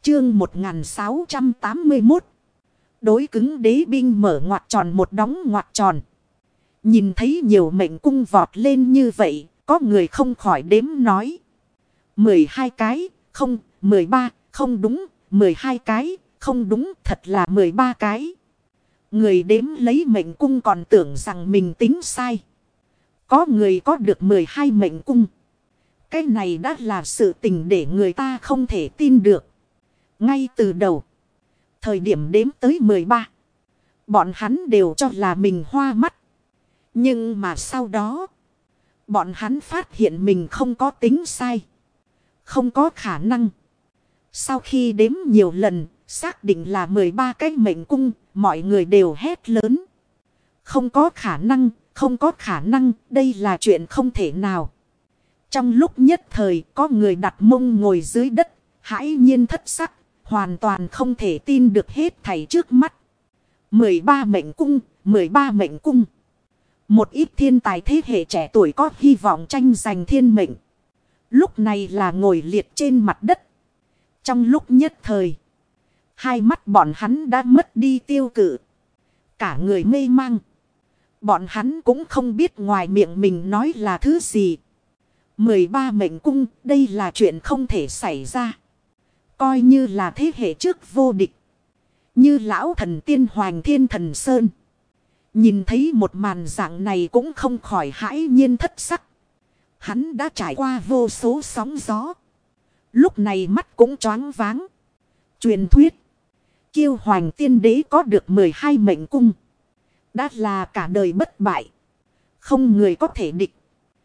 Chương 1681. Đối cứng đế binh mở ngoặc tròn một đóng ngoặc tròn. Nhìn thấy nhiều mệnh cung vọt lên như vậy, có người không khỏi đếm nói. 12 cái, không, 13, không đúng, 12 cái, không đúng, thật là 13 cái. Người đếm lấy mệnh cung còn tưởng rằng mình tính sai. Có người có được 12 mệnh cung. Cái này đã là sự tình để người ta không thể tin được. Ngay từ đầu, thời điểm đếm tới 13, bọn hắn đều cho là mình hoa mắt. Nhưng mà sau đó, bọn hắn phát hiện mình không có tính sai. Không có khả năng. Sau khi đếm nhiều lần, xác định là 13 cái mệnh cung, mọi người đều hét lớn. Không có khả năng, không có khả năng, đây là chuyện không thể nào. Trong lúc nhất thời, có người đặt mông ngồi dưới đất, hãi nhiên thất sắc, hoàn toàn không thể tin được hết thảy trước mắt. 13 mệnh cung, 13 mệnh cung. Một ít thiên tài thế hệ trẻ tuổi có hy vọng tranh giành thiên mệnh. Lúc này là ngồi liệt trên mặt đất. Trong lúc nhất thời, hai mắt bọn hắn đã mất đi tiêu cự. Cả người mê mang. Bọn hắn cũng không biết ngoài miệng mình nói là thứ gì. 13 mệnh cung, đây là chuyện không thể xảy ra. Coi như là thế hệ trước vô địch. Như lão thần tiên Hoành Thiên Thần Sơn. Nhìn thấy một màn dạng này cũng không khỏi hãi nhiên thất sắc. Hắn đã trải qua vô số sóng gió. Lúc này mắt cũng choáng váng. Truyền thuyết. Kiêu Hoành Tiên Đế có được 12 mệnh cung. Đã là cả đời bất bại. Không người có thể địch.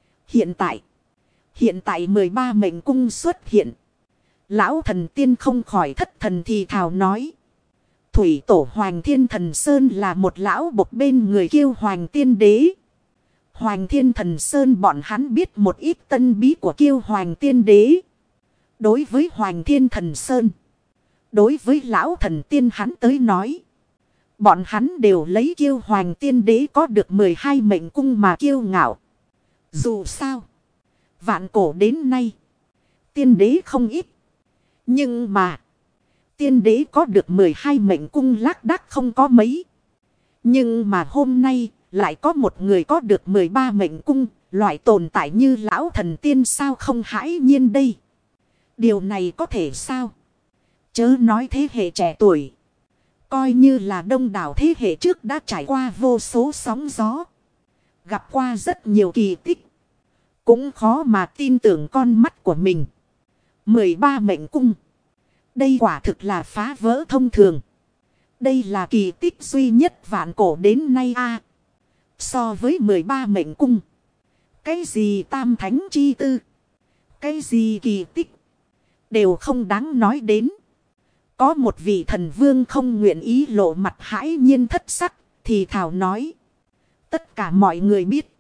Hiện tại 13 mệnh cung xuất hiện. Lão thần tiên không khỏi thất thần thì thào nói. Thủy tổ Hoành Thiên Thần Sơn là một lão bộc bên người Kiêu Hoành Tiên Đế. Hoành Thiên Thần Sơn bọn hắn biết một ít tân bí của Kiêu Hoành Tiên Đế. Đối với Hoành Thiên Thần Sơn, đối với lão thần tiên hắn tới nói, bọn hắn đều lấy Kiêu Hoành Tiên Đế có được 12 mệnh cung mà kiêu ngạo. Dù sao, vạn cổ đến nay, tiên đế không ít. Nhưng mà, tiên đế có được 12 mệnh cung lác đác không có mấy. Nhưng mà hôm nay, lại có một người có được 13 mệnh cung, loại tồn tại như lão thần tiên sao không hãi nhiên đây. Điều này có thể sao? Chớ nói thế hệ trẻ tuổi. Coi như là đông đảo thế hệ trước đã trải qua vô số sóng gió. Gặp qua rất nhiều kỳ tích. Cũng khó mà tin tưởng con mắt của mình. 13 mệnh cung. Đây quả thực là phá vỡ thông thường. Đây là kỳ tích duy nhất vạn cổ đến nay a. So với 13 mệnh cung. Cái gì tam thánh chi tư. Cái gì kỳ tích. Đều không đáng nói đến. Có một vị thần vương không nguyện ý lộ mặt hãi nhiên thất sắc. Thì thảo nói. Tất cả mọi người biết.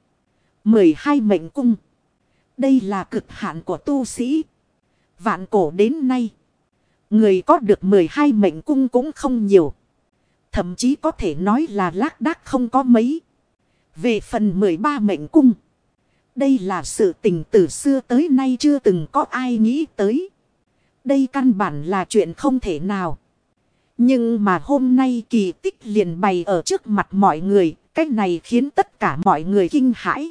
12 mệnh cung. Đây là cực hạn của tu sĩ. Vạn cổ đến nay. Người có được 12 mệnh cung cũng không nhiều. Thậm chí có thể nói là lác đác không có mấy. Về phần 13 mệnh cung. Đây là sự tình từ xưa tới nay chưa từng có ai nghĩ tới. Đây căn bản là chuyện không thể nào. Nhưng mà hôm nay kỳ tích liền bày ở trước mặt mọi người. Cái này khiến tất cả mọi người kinh hãi.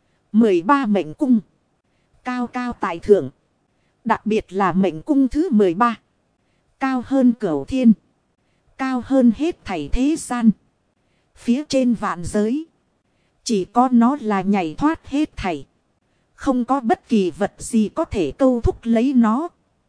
13 mệnh cung. Cao cao tại thượng. Đặc biệt là mệnh cung thứ 13. Cao hơn cửu thiên. Cao hơn hết thảy thế gian. Phía trên vạn giới. Chỉ có nó là nhảy thoát hết thảy. Không có bất kỳ vật gì có thể câu thúc lấy nó.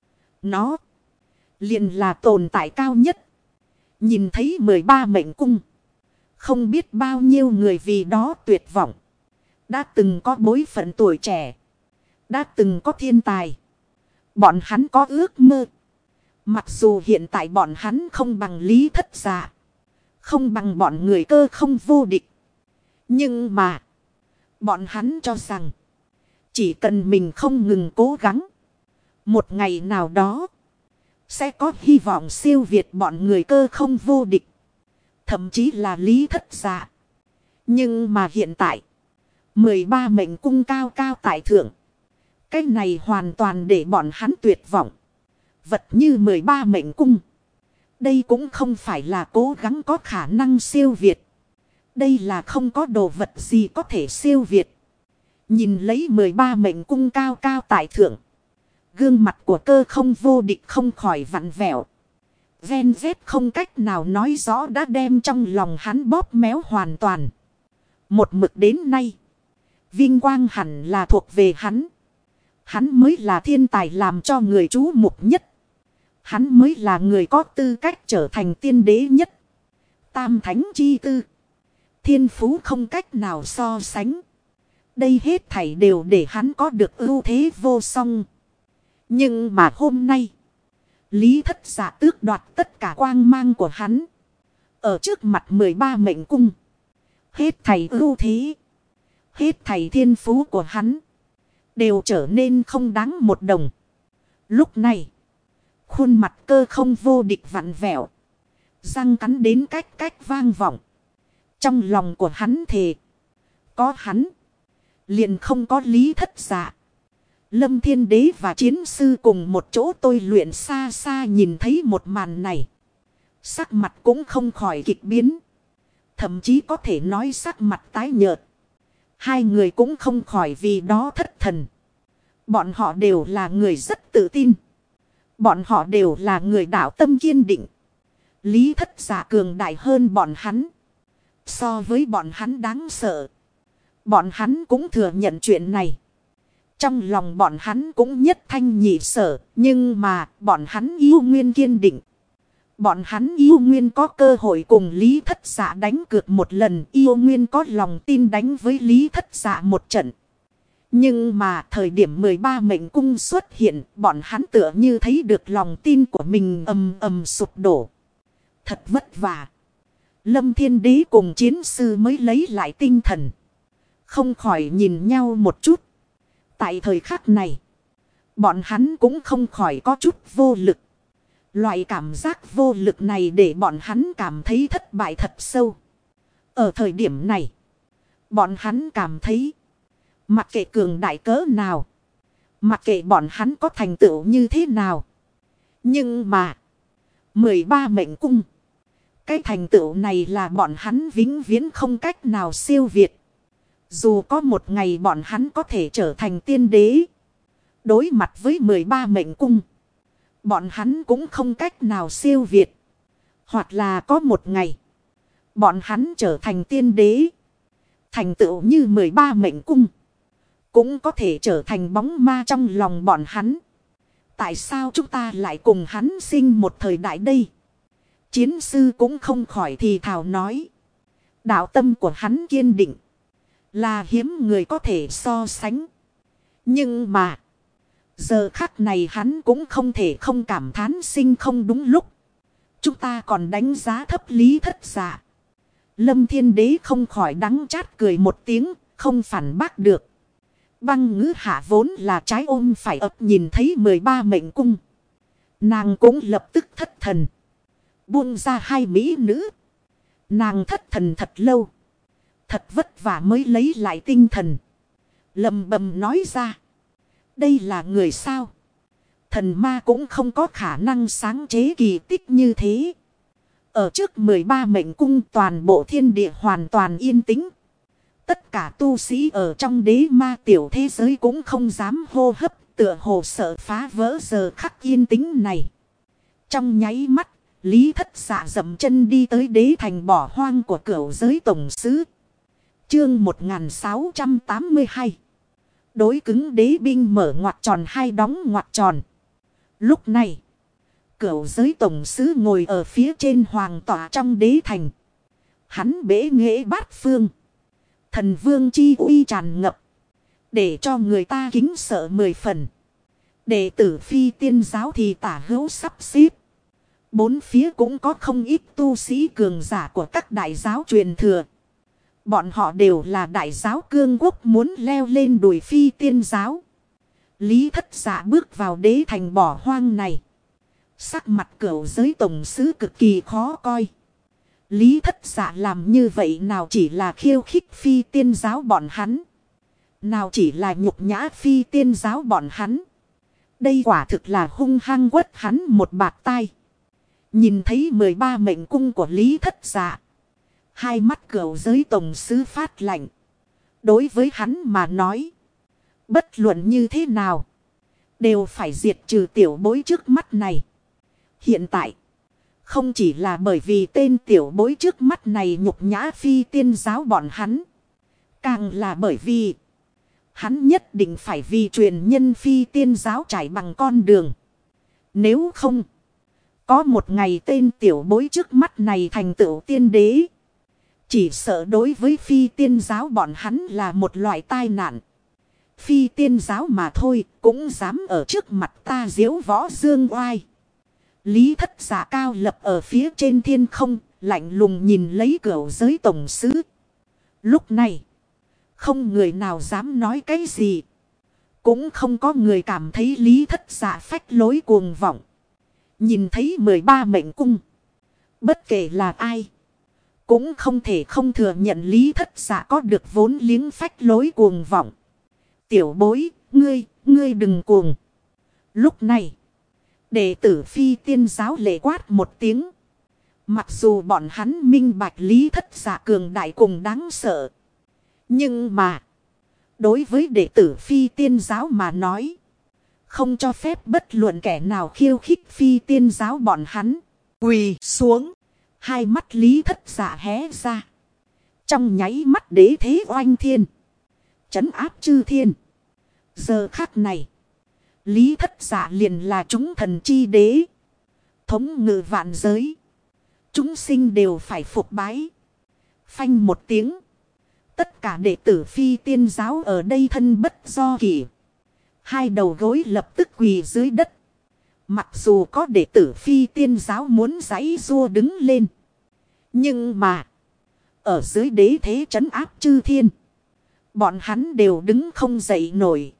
Nó liền là tồn tại cao nhất. Nhìn thấy 13 mệnh cung. Không biết bao nhiêu người vì đó tuyệt vọng. Đã từng có bối phận tuổi trẻ. Đã từng có thiên tài. Bọn hắn có ước mơ. Mặc dù hiện tại bọn hắn không bằng Lý Thất Dạ. Không bằng bọn người Cơ Không vô địch. Nhưng mà. Bọn hắn cho rằng. Chỉ cần mình không ngừng cố gắng. Một ngày nào đó. Sẽ có hy vọng siêu việt bọn người Cơ Không vô địch. Thậm chí là Lý Thất Dạ. Nhưng mà hiện tại. 13 mệnh cung cao cao tại thượng. Cái này hoàn toàn để bọn hắn tuyệt vọng. Vật như 13 mệnh cung. Đây cũng không phải là cố gắng có khả năng siêu việt. Đây là không có đồ vật gì có thể siêu việt. Nhìn lấy 13 mệnh cung cao cao tại thượng. Gương mặt của Cơ Không vô địch không khỏi vặn vẹo. Ven vết không cách nào nói rõ đã đem trong lòng hắn bóp méo hoàn toàn. Một mực đến nay. Vinh quang hẳn là thuộc về hắn. Hắn mới là thiên tài làm cho người chú mục nhất. Hắn mới là người có tư cách trở thành tiên đế nhất. Tam thánh chi tư. Thiên phú không cách nào so sánh. Đây hết thảy đều để hắn có được ưu thế vô song. Nhưng mà hôm nay. Lý Thất Dạ tước đoạt tất cả quang mang của hắn. Ở trước mặt 13 mệnh cung. Hết thảy ưu thế. Hết thảy thiên phú của hắn. Đều trở nên không đáng một đồng. Lúc này. Khuôn mặt Cơ Không vô địch vặn vẹo. Răng cắn đến cách vang vọng. Trong lòng của hắn thề. Có hắn. Liền không có Lý Thất Dạ. Lâm Thiên Đế và chiến sư cùng một chỗ tôi luyện xa xa nhìn thấy một màn này. Sắc mặt cũng không khỏi kịch biến. Thậm chí có thể nói sắc mặt tái nhợt. Hai người cũng không khỏi vì đó thất thần. Bọn họ đều là người rất tự tin. Bọn họ đều là người đạo tâm kiên định. Lý Thất Dạ cường đại hơn bọn hắn. So với bọn hắn đáng sợ. Bọn hắn cũng thừa nhận chuyện này. Trong lòng bọn hắn cũng nhất thanh nhị sở. Nhưng mà bọn hắn yêu nguyên kiên định. Bọn hắn yêu nguyên có cơ hội cùng Lý Thất Dạ đánh cược một lần. Yêu nguyên có lòng tin đánh với Lý Thất Dạ một trận. Nhưng mà thời điểm 13 mệnh cung xuất hiện. Bọn hắn tựa như thấy được lòng tin của mình ầm ầm sụp đổ. Thật vất vả. Lâm Thiên Đế cùng chiến sư mới lấy lại tinh thần. Không khỏi nhìn nhau một chút. Tại thời khắc này. Bọn hắn cũng không khỏi có chút vô lực. Loại cảm giác vô lực này để bọn hắn cảm thấy thất bại thật sâu. Ở thời điểm này. Bọn hắn cảm thấy. Mặc kệ cường đại cỡ nào. Mặc kệ bọn hắn có thành tựu như thế nào. Nhưng mà. 13 mệnh cung. Cái thành tựu này là bọn hắn vĩnh viễn không cách nào siêu việt. Dù có một ngày bọn hắn có thể trở thành tiên đế. Đối mặt với 13 mệnh cung. Bọn hắn cũng không cách nào siêu việt. Hoặc là có một ngày. Bọn hắn trở thành tiên đế. Thành tựu như 13 mệnh cung. Cũng có thể trở thành bóng ma trong lòng bọn hắn. Tại sao chúng ta lại cùng hắn sinh một thời đại đây? Chiến sư cũng không khỏi thì thào nói. Đạo tâm của hắn kiên định. Là hiếm người có thể so sánh. Nhưng mà. Giờ khắc này hắn cũng không thể không cảm thán sinh không đúng lúc. Chúng ta còn đánh giá thấp Lý Thất Dạ. Lâm Thiên Đế không khỏi đắng chát cười một tiếng. Không phản bác được. Băng Ngữ Hạ vốn là trái ôm phải ấp nhìn thấy 13 mệnh cung. Nàng cũng lập tức thất thần. Buông ra hai mỹ nữ. Nàng thất thần thật lâu. Thật vất vả mới lấy lại tinh thần. Lầm bầm nói ra. Đây là người sao? Thần ma cũng không có khả năng sáng chế kỳ tích như thế. Ở trước 13 mệnh cung toàn bộ thiên địa hoàn toàn yên tĩnh. Tất cả tu sĩ ở trong đế ma tiểu thế giới cũng không dám hô hấp. Tựa hồ sợ phá vỡ giờ khắc yên tĩnh này. Trong nháy mắt. Lý Thất Dạ dậm chân đi tới đế thành bỏ hoang của cửu giới tổng sứ. Chương 1682. Đối cứng đế binh mở ngoặc tròn hay đóng ngoặc tròn. Lúc này, cửu giới tổng sứ ngồi ở phía trên hoàng tọa trong đế thành. Hắn bế nghệ bát phương. Thần vương chi uy tràn ngập. Để cho người ta kính sợ 10 phần. Đệ tử phi tiên giáo thì tả hữu sắp xếp. Bốn phía cũng có không ít tu sĩ cường giả của các đại giáo truyền thừa. Bọn họ đều là đại giáo cương quốc muốn leo lên đùi phi tiên giáo. Lý Thất Dạ bước vào đế thành bỏ hoang này. Sắc mặt cửu giới tổng sứ cực kỳ khó coi. Lý Thất Dạ làm như vậy nào chỉ là khiêu khích phi tiên giáo bọn hắn. Nào chỉ là nhục nhã phi tiên giáo bọn hắn. Đây quả thực là hung hăng quất hắn một bạt tai. Nhìn thấy 13 mệnh cung của Lý Thất Dạ. Hai mắt cửu giới tổng sứ phát lạnh. Đối với hắn mà nói. Bất luận như thế nào. Đều phải diệt trừ tiểu bối trước mắt này. Hiện tại. Không chỉ là bởi vì tên tiểu bối trước mắt này nhục nhã phi tiên giáo bọn hắn. Càng là bởi vì. Hắn nhất định phải vì truyền nhân phi tiên giáo trải bằng con đường. Nếu không. Có một ngày tên tiểu bối trước mắt này thành tựu tiên đế. Chỉ sợ đối với phi tiên giáo bọn hắn là một loại tai nạn. Phi tiên giáo mà thôi cũng dám ở trước mặt ta diễu võ dương oai. Lý Thất Dạ cao lập ở phía trên thiên không, lạnh lùng nhìn lấy cửu giới tổng sứ. Lúc này, không người nào dám nói cái gì. Cũng không có người cảm thấy Lý Thất Dạ phách lối cuồng vọng. Nhìn thấy 13 mệnh cung. Bất kể là ai. Cũng không thể không thừa nhận Lý Thất Dạ có được vốn liếng phách lối cuồng vọng. Tiểu bối, ngươi đừng cuồng. Lúc này, đệ tử phi tiên giáo lệ quát một tiếng. Mặc dù bọn hắn minh bạch Lý Thất Dạ cường đại cùng đáng sợ. Nhưng mà, đối với đệ tử phi tiên giáo mà nói. Không cho phép bất luận kẻ nào khiêu khích phi tiên giáo bọn hắn. Quỳ xuống. Hai mắt Lý Thất Dạ hé ra. Trong nháy mắt đế thế oanh thiên. Trấn áp chư thiên. Giờ khắc này. Lý Thất Dạ liền là chúng thần chi đế. Thống ngự vạn giới. Chúng sinh đều phải phục bái. Phanh một tiếng. Tất cả đệ tử phi tiên giáo ở đây thân bất do kỷ. Hai đầu gối lập tức quỳ dưới đất. Mặc dù có đệ tử phi tiên giáo muốn giãy giụa đứng lên. Nhưng mà. Ở dưới đế thế trấn áp chư thiên. Bọn hắn đều đứng không dậy nổi.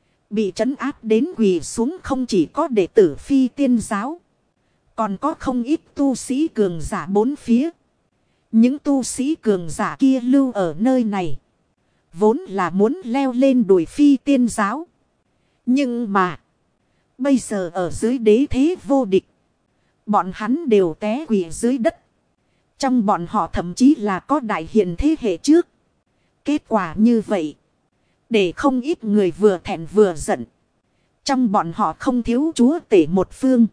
Bị trấn áp đến quỳ xuống không chỉ có đệ tử phi tiên giáo. Còn có không ít tu sĩ cường giả bốn phía. Những tu sĩ cường giả kia lưu ở nơi này. Vốn là muốn leo lên đùi phi tiên giáo. Nhưng mà. Bây giờ ở dưới đế thế vô địch. Bọn hắn đều té quỳ dưới đất. Trong bọn họ thậm chí là có đại hiện thế hệ trước. Kết quả như vậy. Để không ít người vừa thẹn vừa giận. Trong bọn họ không thiếu chúa tể một phương.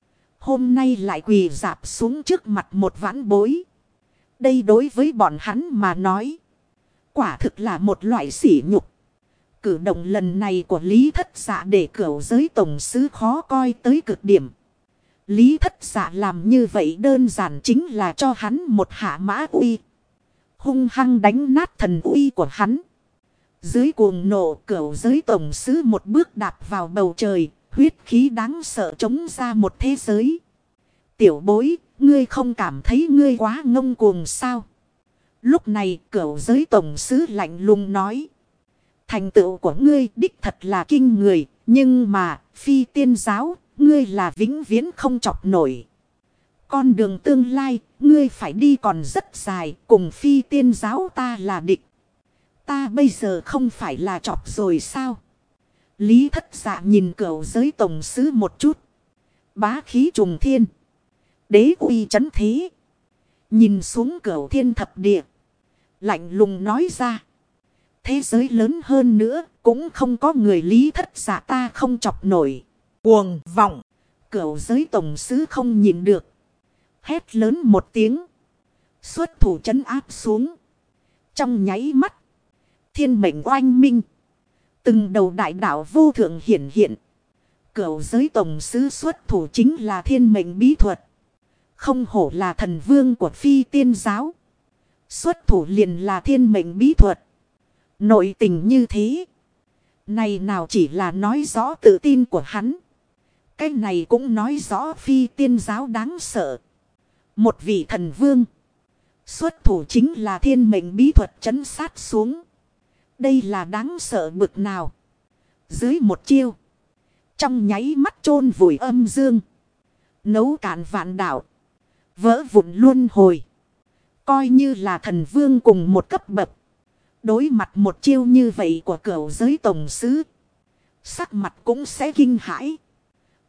Hôm nay lại quỳ rạp xuống trước mặt một vãn bối. Đây đối với bọn hắn mà nói. Quả thực là một loại sỉ nhục. Cử động lần này của Lý Thất Dạ để cửu giới tổng sứ khó coi tới cực điểm. Lý Thất Dạ làm như vậy đơn giản chính là cho hắn một hạ mã uy. Hung hăng đánh nát thần uy của hắn. Dưới cuồng nộ cửu giới tổng sứ một bước đạp vào bầu trời. Huyết khí đáng sợ chống ra một thế giới. Tiểu bối, ngươi không cảm thấy ngươi quá ngông cuồng sao? Lúc này cửu giới tổng sứ lạnh lùng nói. Thành tựu của ngươi đích thật là kinh người. Nhưng mà phi tiên giáo, ngươi là vĩnh viễn không chọc nổi. Con đường tương lai, ngươi phải đi còn rất dài. Cùng phi tiên giáo ta là địch. Ta bây giờ không phải là chọc rồi sao? Lý Thất Dạ nhìn cửu giới tổng sứ một chút. Bá khí trùng thiên. Đế uy chấn thế. Nhìn xuống cửu thiên thập địa. Lạnh lùng nói ra. Thế giới lớn hơn nữa. Cũng không có người Lý Thất Dạ ta không chọc nổi. Cuồng vọng. Cửu giới tổng sứ không nhìn được. Hét lớn một tiếng. Xuất thủ trấn áp xuống. Trong nháy mắt. Thiên mệnh oanh minh. Từng đầu đại đạo vô thượng hiển hiện. Cửu giới tổng sứ xuất thủ chính là thiên mệnh bí thuật. Không hổ là thần vương của phi tiên giáo. Xuất thủ liền là thiên mệnh bí thuật. Nội tình như thế. Này nào chỉ là nói rõ tự tin của hắn. Cái này cũng nói rõ phi tiên giáo đáng sợ. Một vị thần vương. Xuất thủ chính là thiên mệnh bí thuật trấn sát xuống. Đây là đáng sợ bực nào. Dưới một chiêu. Trong nháy mắt chôn vùi âm dương. Nấu cạn vạn đạo. Vỡ vụn luân hồi. Coi như là thần vương cùng một cấp bậc. Đối mặt một chiêu như vậy của cửu giới tổng sứ. Sắc mặt cũng sẽ kinh hãi.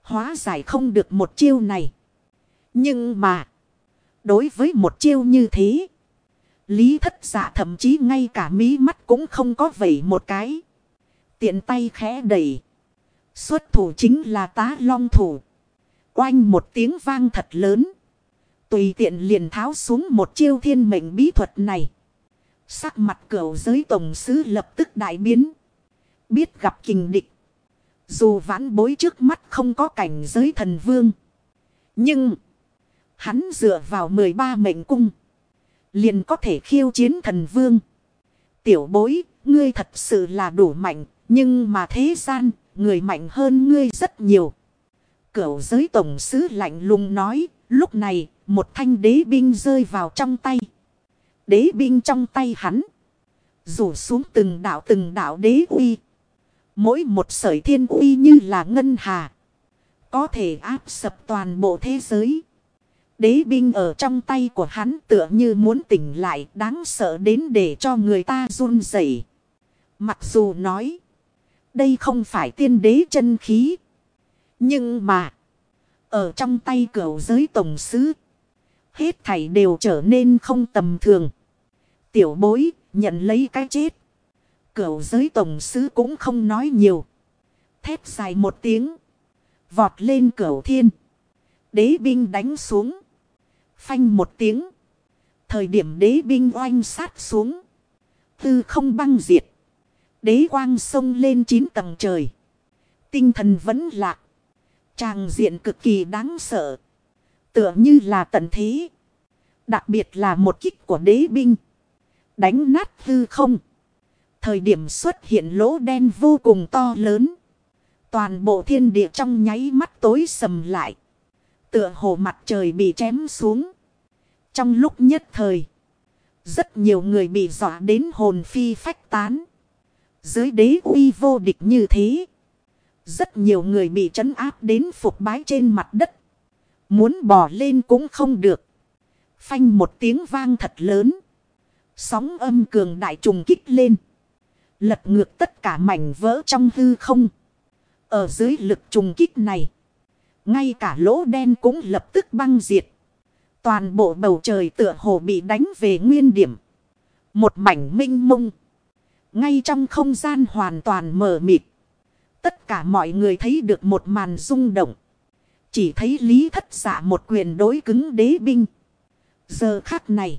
hóa giải không được một chiêu này. Nhưng mà, đối với một chiêu như thế, Lý Thất Dạ thậm chí ngay cả mí mắt cũng không có vẩy một cái. Tiện tay khẽ đẩy. Xuất thủ chính là Tá Long thủ. Oanh một tiếng vang thật lớn. Tùy tiện liền tháo xuống một chiêu thiên mệnh bí thuật này. Sắc mặt Cửu Giới tổng sứ lập tức đại biến. Biết gặp kình địch. Dù vãn bối trước mắt không có cảnh giới thần vương. Nhưng hắn dựa vào 13 mệnh cung. Liền có thể khiêu chiến thần vương. Tiểu bối, ngươi thật sự là đủ mạnh. Nhưng mà thế gian, người mạnh hơn ngươi rất nhiều. Cửu Giới tổng sứ lạnh lùng nói. Lúc này, một thanh đế binh rơi vào trong tay. Đế binh trong tay hắn. Rủ xuống từng đạo đế uy. Mỗi một sợi thiên uy như là ngân hà. Có thể áp sập toàn bộ thế giới. Đế binh ở trong tay của hắn tựa như muốn tỉnh lại, đáng sợ đến để cho người ta run rẩy. Mặc dù nói, đây không phải tiên đế chân khí. Nhưng mà, ở trong tay Cửu Giới tổng sứ, hết thảy đều trở nên không tầm thường. Tiểu bối, nhận lấy cái chết. Cửu Giới tổng sứ cũng không nói nhiều. Thét dài một tiếng. Vọt lên Cửu Thiên. Đế binh đánh xuống. Phanh một tiếng. Thời điểm đế binh oanh sát xuống. Tư không băng diệt. Đế quang sông lên 9 tầng trời. Tinh thần vẫn lạc. Tràng diện cực kỳ đáng sợ. Tựa như là tận thế. Đặc biệt là một kích của đế binh. Đánh nát hư không. Thời điểm xuất hiện lỗ đen vô cùng to lớn. Toàn bộ thiên địa trong nháy mắt tối sầm lại. Tựa hồ mặt trời bị chém xuống. Trong lúc nhất thời, rất nhiều người bị dọa đến hồn phi phách tán. Dưới đế uy vô địch như thế, rất nhiều người bị trấn áp đến phục bái trên mặt đất. Muốn bò lên cũng không được. Phanh một tiếng vang thật lớn. Sóng âm cường đại trùng kích lên. Lật ngược tất cả mảnh vỡ trong hư không. Ở dưới lực trùng kích này, ngay cả lỗ đen cũng lập tức băng diệt. Toàn bộ bầu trời tựa hồ bị đánh về nguyên điểm. Một mảnh minh mông. Ngay trong không gian hoàn toàn mờ mịt. Tất cả mọi người thấy được một màn rung động. Chỉ thấy Lý Thất Dạ một quyền đối cứng đế binh. Giờ khắc này,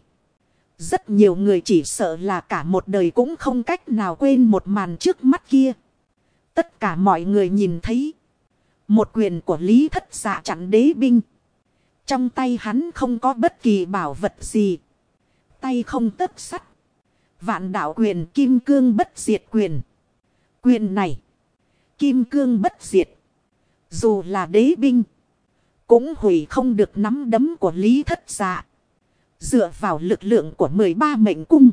rất nhiều người chỉ sợ là cả một đời cũng không cách nào quên một màn trước mắt kia. Tất cả mọi người nhìn thấy một quyền của Lý Thất Dạ chặn đế binh. Trong tay hắn không có bất kỳ bảo vật gì. Tay không tấc sắt. Vạn đạo quyền kim cương bất diệt quyền. Quyền này, kim cương bất diệt. Dù là đế binh, cũng hủy không được nắm đấm của Lý Thất Dạ. Dựa vào lực lượng của 13 mệnh cung,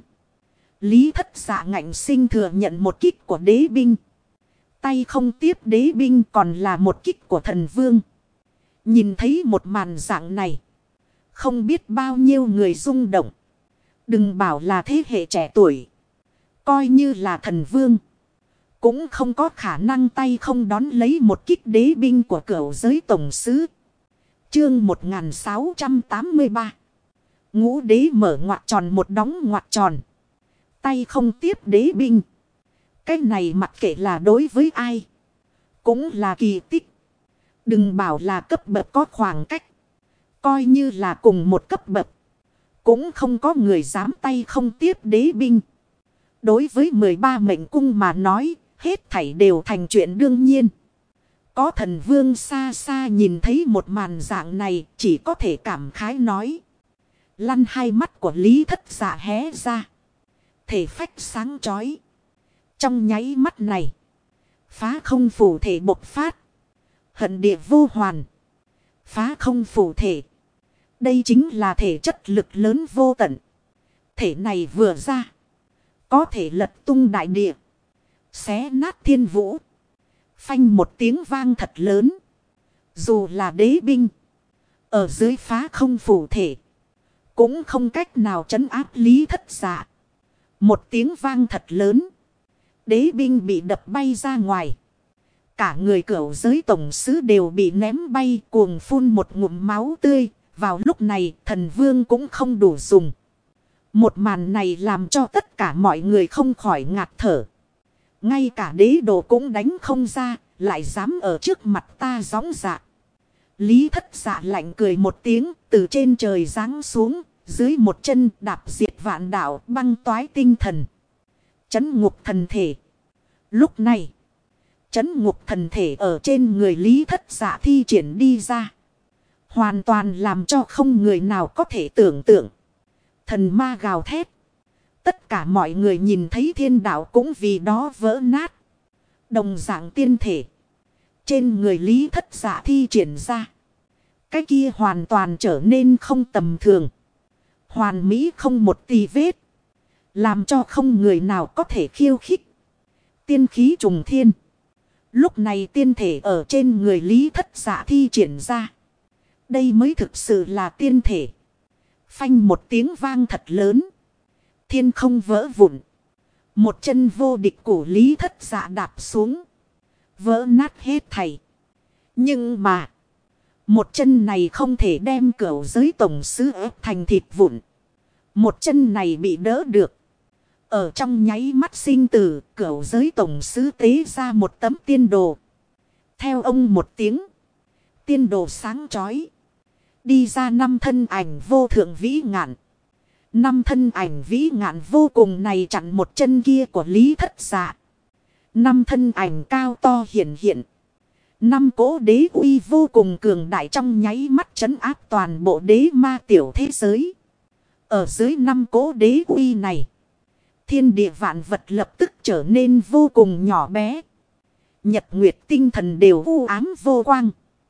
Lý Thất Dạ ngạnh sinh thừa nhận một kích của đế binh. Tay không tiếp đế binh còn là một kích của thần vương. Nhìn thấy một màn dạng này, không biết bao nhiêu người rung động. Đừng bảo là thế hệ trẻ tuổi, coi như là thần vương, cũng không có khả năng tay không đón lấy một kích đế binh của Cửu Giới tổng sứ. Chương 1683. Ngũ đế mở ngoặc tròn một đóng ngoặc tròn. Tay không tiếp đế binh. Cái này mặc kệ là đối với ai, cũng là kỳ tích. Đừng bảo là cấp bậc có khoảng cách. Coi như là cùng một cấp bậc, cũng không có người dám tay không tiếp đế binh. Đối với 13 mệnh cung mà nói, hết thảy đều thành chuyện đương nhiên. Có thần vương xa xa nhìn thấy một màn dạng này, chỉ có thể cảm khái nói. Lăn hai mắt của Lý Thất Dạ hé ra. Thể phách sáng chói. Trong nháy mắt này, phá không phủ thể bộc phát. Hận địa vô hoàn. Phá không phủ thể. Đây chính là thể chất lực lớn vô tận. Thể này vừa ra, có thể lật tung đại địa, xé nát thiên vũ. Phanh một tiếng vang thật lớn. Dù là đế binh, ở dưới phá không phủ thể, cũng không cách nào trấn áp Lý Thất Dạ. Một tiếng vang thật lớn, đế binh bị đập bay ra ngoài. cả người cửu giới tổng sứ đều bị ném bay cuồng phun một ngụm máu tươi. Vào lúc này thần vương cũng không đủ dùng. Một màn này làm cho tất cả mọi người không khỏi ngạt thở. Ngay cả đế đồ cũng đánh không ra, lại dám ở trước mặt ta gióng dạ. Lý Thất Dạ lạnh cười một tiếng, từ trên trời giáng xuống, dưới một chân đạp diệt vạn đạo băng toái tinh thần. Chấn ngục thần thể. Lúc này, chấn ngục thần thể ở trên người Lý Thất Dạ thi triển đi ra. Hoàn toàn làm cho không người nào có thể tưởng tượng. Thần ma gào thét. Tất cả mọi người nhìn thấy thiên đạo cũng vì đó vỡ nát. Đồng dạng tiên thể. Trên người Lý Thất Dạ thi triển ra. Cái kia hoàn toàn trở nên không tầm thường. Hoàn mỹ không một tì vết. Làm cho không người nào có thể khiêu khích. Tiên khí trùng thiên. Lúc này tiên thể ở trên người Lý Thất Dạ thi triển ra. Đây mới thực sự là tiên thể. Phanh một tiếng vang thật lớn. Thiên không vỡ vụn. Một chân vô địch của Lý Thất Dạ đạp xuống. Vỡ nát hết thảy. Nhưng mà. Một chân này không thể đem cửu giới tổng sứ ép thành thịt vụn. Một chân này bị đỡ được. Ở trong nháy mắt sinh tử, cửu giới tổng sứ tế ra một tấm tiên đồ. Theo ông một tiếng. Tiên đồ sáng chói. Đi ra 5 thân ảnh vô thượng vĩ ngạn. 5 thân ảnh vĩ ngạn vô cùng này chặn một chân kia của Lý Thất Dạ. 5 thân ảnh cao to hiển hiện. 5 cỗ đế uy vô cùng cường đại trong nháy mắt trấn áp toàn bộ đế ma tiểu thế giới. Ở dưới 5 cỗ đế uy này. Thiên địa vạn vật lập tức trở nên vô cùng nhỏ bé. Nhật nguyệt tinh thần đều u ám vô quang.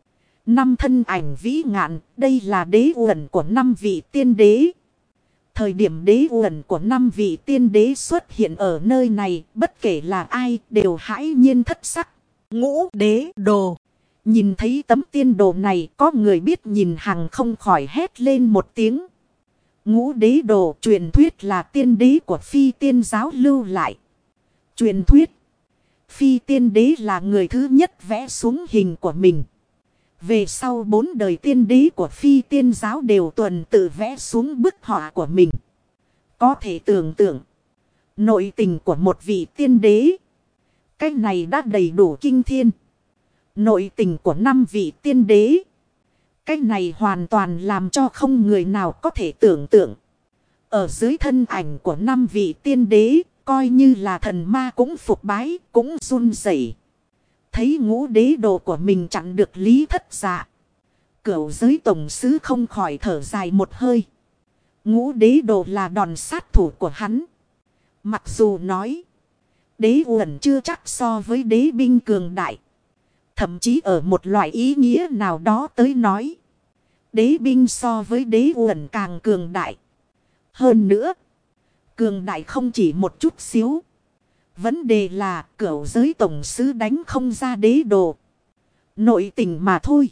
5 thân ảnh vĩ ngạn, đây là đế uẩn của 5 vị tiên đế. Thời điểm đế uẩn của 5 vị tiên đế xuất hiện ở nơi này, bất kể là ai đều hãi nhiên thất sắc. Ngũ đế đồ. Nhìn thấy tấm tiên đồ này, có người biết nhìn hằng không khỏi hét lên một tiếng. Ngũ đế đồ truyền thuyết là tiên đế của phi tiên giáo lưu lại. Truyền thuyết, phi tiên đế là người thứ nhất vẽ xuống hình của mình. Về sau 4 đời tiên đế của phi tiên giáo đều tuần tự vẽ xuống bức họa của mình. Có thể tưởng tượng nội tình của một vị tiên đế. Cái này đã đầy đủ kinh thiên. Nội tình của 5 vị tiên đế. Cái này hoàn toàn làm cho không người nào có thể tưởng tượng. Ở dưới thân ảnh của 5 vị tiên đế, coi như là thần ma cũng phục bái, cũng run rẩy. Thấy ngũ đế đồ của mình chặn được Lý Thất Dạ. Cửu giới tổng sứ không khỏi thở dài một hơi. Ngũ đế đồ là đòn sát thủ của hắn. Mặc dù nói, đế uẩn chưa chắc so với đế binh cường đại. Thậm chí ở một loại ý nghĩa nào đó tới nói. Đế binh so với đế uẩn càng cường đại. Hơn nữa, cường đại không chỉ một chút xíu. Vấn đề là cửu giới tổng sứ đánh không ra đế đồ. Nội tình mà thôi.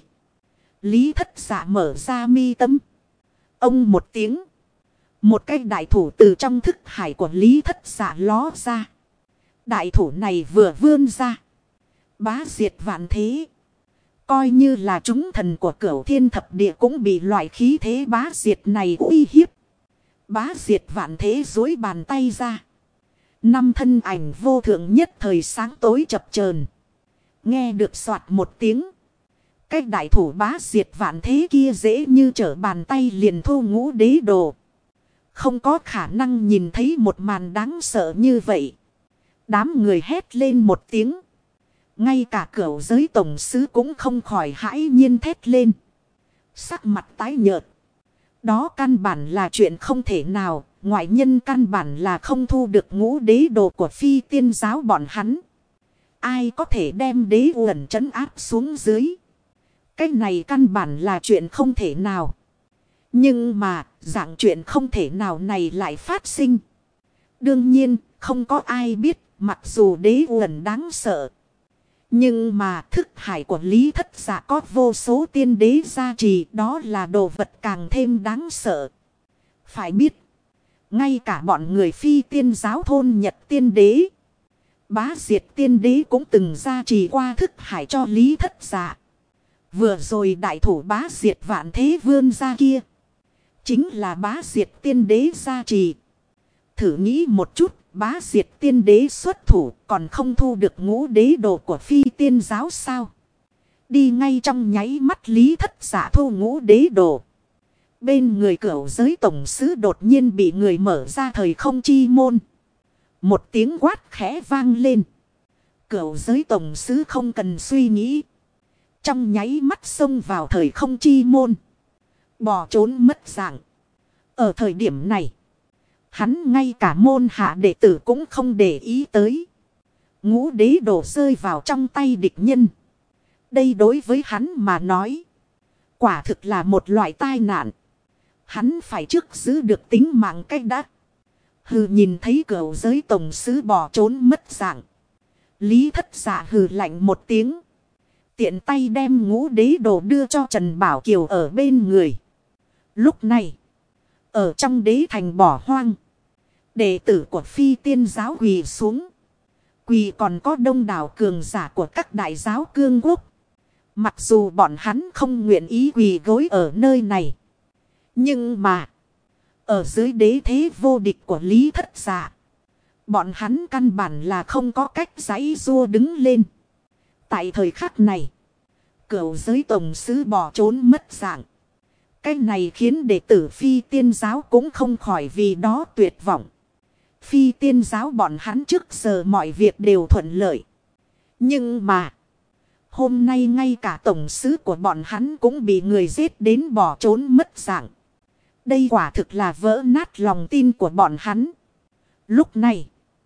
Lý Thất Dạ mở ra mi tâm. Ông một tiếng. Một cái đại thủ từ trong thức hải của Lý Thất Dạ ló ra. Đại thủ này vừa vươn ra. Bá diệt vạn thế. Coi như là chúng thần của cửu thiên thập địa cũng bị loại khí thế bá diệt này uy hiếp. Bá diệt vạn thế duỗi bàn tay ra. 5 thân ảnh vô thượng nhất thời sáng tối chập chờn. Nghe được soạt một tiếng. Cái đại thủ bá diệt vạn thế kia dễ như trở bàn tay liền thu ngũ đế đồ. Không có khả năng nhìn thấy một màn đáng sợ như vậy. Đám người hét lên một tiếng. Ngay cả cửu giới tổng sứ cũng không khỏi hãi nhiên thét lên. Sắc mặt tái nhợt. Đó căn bản là chuyện không thể nào. Ngoại nhân căn bản là không thu được ngũ đế đồ của phi tiên giáo bọn hắn. Ai có thể đem đế uẩn trấn áp xuống dưới. Cái này căn bản là chuyện không thể nào. Nhưng mà dạng chuyện không thể nào này lại phát sinh. Đương nhiên không có ai biết mặc dù đế uẩn đáng sợ. Nhưng mà thức hải của Lý Thất Dạ có vô số tiên đế gia trì, đó là đồ vật càng thêm đáng sợ. Phải biết, ngay cả bọn người phi tiên giáo thôn Nhật tiên đế, Bá diệt tiên đế cũng từng gia trì qua thức hải cho Lý Thất Dạ. Vừa rồi đại thủ bá diệt vạn thế vươn ra kia. Chính là bá diệt tiên đế gia trì. Thử nghĩ một chút, bá diệt tiên đế xuất thủ còn không thu được ngũ đế đồ của phi tiên giáo sao. Đi ngay trong nháy mắt Lý Thất Dạ thu ngũ đế đồ. Bên người cửu giới tổng sứ đột nhiên bị người mở ra thời không chi môn. Một tiếng quát khẽ vang lên. Cửu giới tổng sứ không cần suy nghĩ. Trong nháy mắt xông vào thời không chi môn. Bỏ trốn mất dạng. Ở thời điểm này. Hắn ngay cả môn hạ đệ tử cũng không để ý tới. Ngũ đế đồ rơi vào trong tay địch nhân. Đây đối với hắn mà nói. Quả thực là một loại tai nạn. Hắn phải trước giữ được tính mạng cách đã. Hừ nhìn thấy cửu giới tổng sứ bỏ trốn mất dạng. Lý Thất Dạ hừ lạnh một tiếng. Tiện tay đem ngũ đế đồ đưa cho Trần Bảo Kiều ở bên người. Lúc này. Ở trong đế thành bỏ hoang. Đệ tử của phi tiên giáo quỳ xuống. Quỳ còn có đông đảo cường giả của các đại giáo cương quốc. Mặc dù bọn hắn không nguyện ý quỳ gối ở nơi này. Nhưng mà. Ở dưới đế thế vô địch của Lý Thất Dạ. Bọn hắn căn bản là không có cách giãy giụa đứng lên. Tại thời khắc này. Cửu giới tổng sứ bỏ trốn mất dạng. Cái này khiến đệ tử phi tiên giáo cũng không khỏi vì đó tuyệt vọng. Phi tiên giáo bọn hắn trước giờ mọi việc đều thuận lợi. Nhưng mà. Hôm nay ngay cả tổng sứ của bọn hắn cũng bị người giết đến bỏ trốn mất dạng. Đây quả thực là vỡ nát lòng tin của bọn hắn. Lúc này.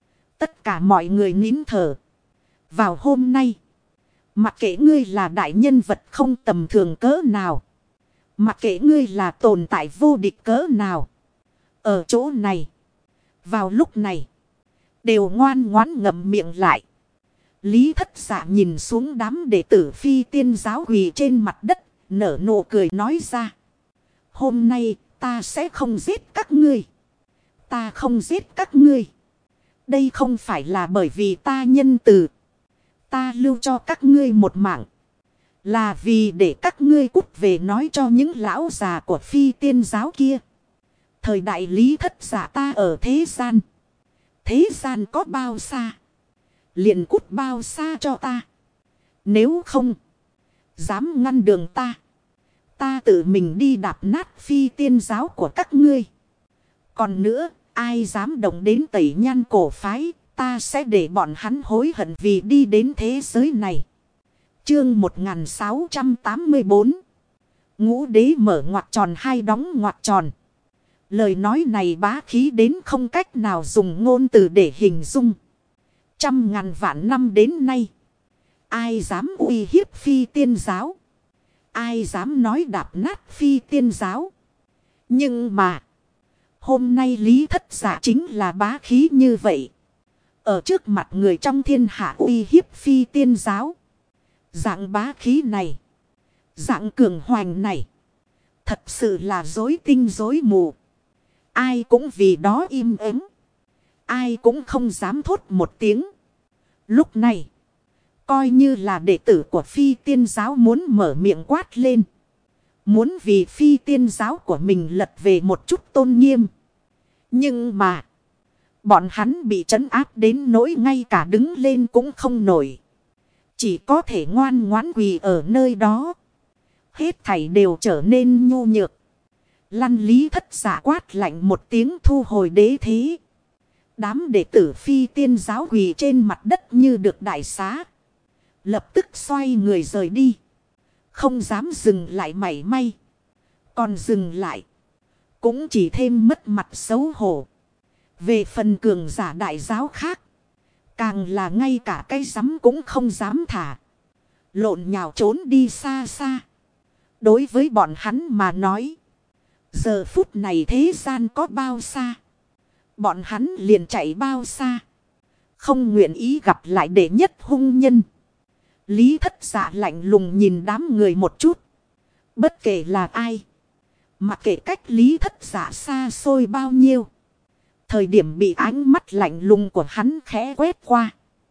Tất cả mọi người nín thở. Vào hôm nay. Mặc kệ ngươi là đại nhân vật không tầm thường cỡ nào. Mặc kệ ngươi là tồn tại vô địch cỡ nào. Ở chỗ này. Vào lúc này. Đều ngoan ngoãn ngậm miệng lại. Lý Thất Dạ nhìn xuống đám đệ tử phi tiên giáo quỳ trên mặt đất. Nở nụ cười nói ra. Hôm nay ta sẽ không giết các ngươi. Ta không giết các ngươi. Đây không phải là bởi vì ta nhân từ. Ta lưu cho các ngươi một mạng. Là vì để các ngươi cút về nói cho những lão già của phi tiên giáo kia. Thời đại Lý Thất Dạ ta ở thế gian. Thế gian có bao xa. Liền cút bao xa cho ta. Nếu không. Dám ngăn đường ta. Ta tự mình đi đạp nát phi tiên giáo của các ngươi. Còn nữa. Ai dám động đến tẩy nhan cổ phái. Ta sẽ để bọn hắn hối hận vì đi đến thế giới này. Chương 1684. Ngũ đế mở ngoặc tròn hai đóng ngoặc tròn. Lời nói này bá khí đến không cách nào dùng ngôn từ để hình dung. Trăm ngàn vạn năm đến nay. Ai dám uy hiếp phi tiên giáo. Ai dám nói đạp nát phi tiên giáo. Nhưng mà. Hôm nay Lý Thất Dạ chính là bá khí như vậy. Ở trước mặt người trong thiên hạ uy hiếp phi tiên giáo. Dạng bá khí này. Dạng cường hoành này. Thật sự là dối tinh dối mù. Ai cũng vì đó im ắng. Ai cũng không dám thốt một tiếng. Lúc này. Coi như là đệ tử của phi tiên giáo muốn mở miệng quát lên. Muốn vì phi tiên giáo của mình lật về một chút tôn nghiêm. Nhưng mà. Bọn hắn bị trấn áp đến nỗi ngay cả đứng lên cũng không nổi. Chỉ có thể ngoan ngoãn quỳ ở nơi đó. Hết thảy đều trở nên nhu nhược. Lăn Lý Thất Dạ quát lạnh một tiếng thu hồi đế thế. Đám đệ tử phi tiên giáo quỳ trên mặt đất như được đại xá. Lập tức xoay người rời đi. Không dám dừng lại mảy may. Còn dừng lại. Cũng chỉ thêm mất mặt xấu hổ. Về phần cường giả đại giáo khác. Càng là ngay cả cái rắm cũng không dám thả. Lộn nhào trốn đi xa xa. Đối với bọn hắn mà nói. Giờ phút này thế gian có bao xa. Bọn hắn liền chạy bao xa. Không nguyện ý gặp lại đệ nhất hung nhân. Lý Thất Dạ lạnh lùng nhìn đám người một chút. Bất kể là ai. Mặc kệ cách Lý Thất Dạ xa xôi bao nhiêu. Thời điểm bị ánh mắt lạnh lùng của hắn khẽ quét qua.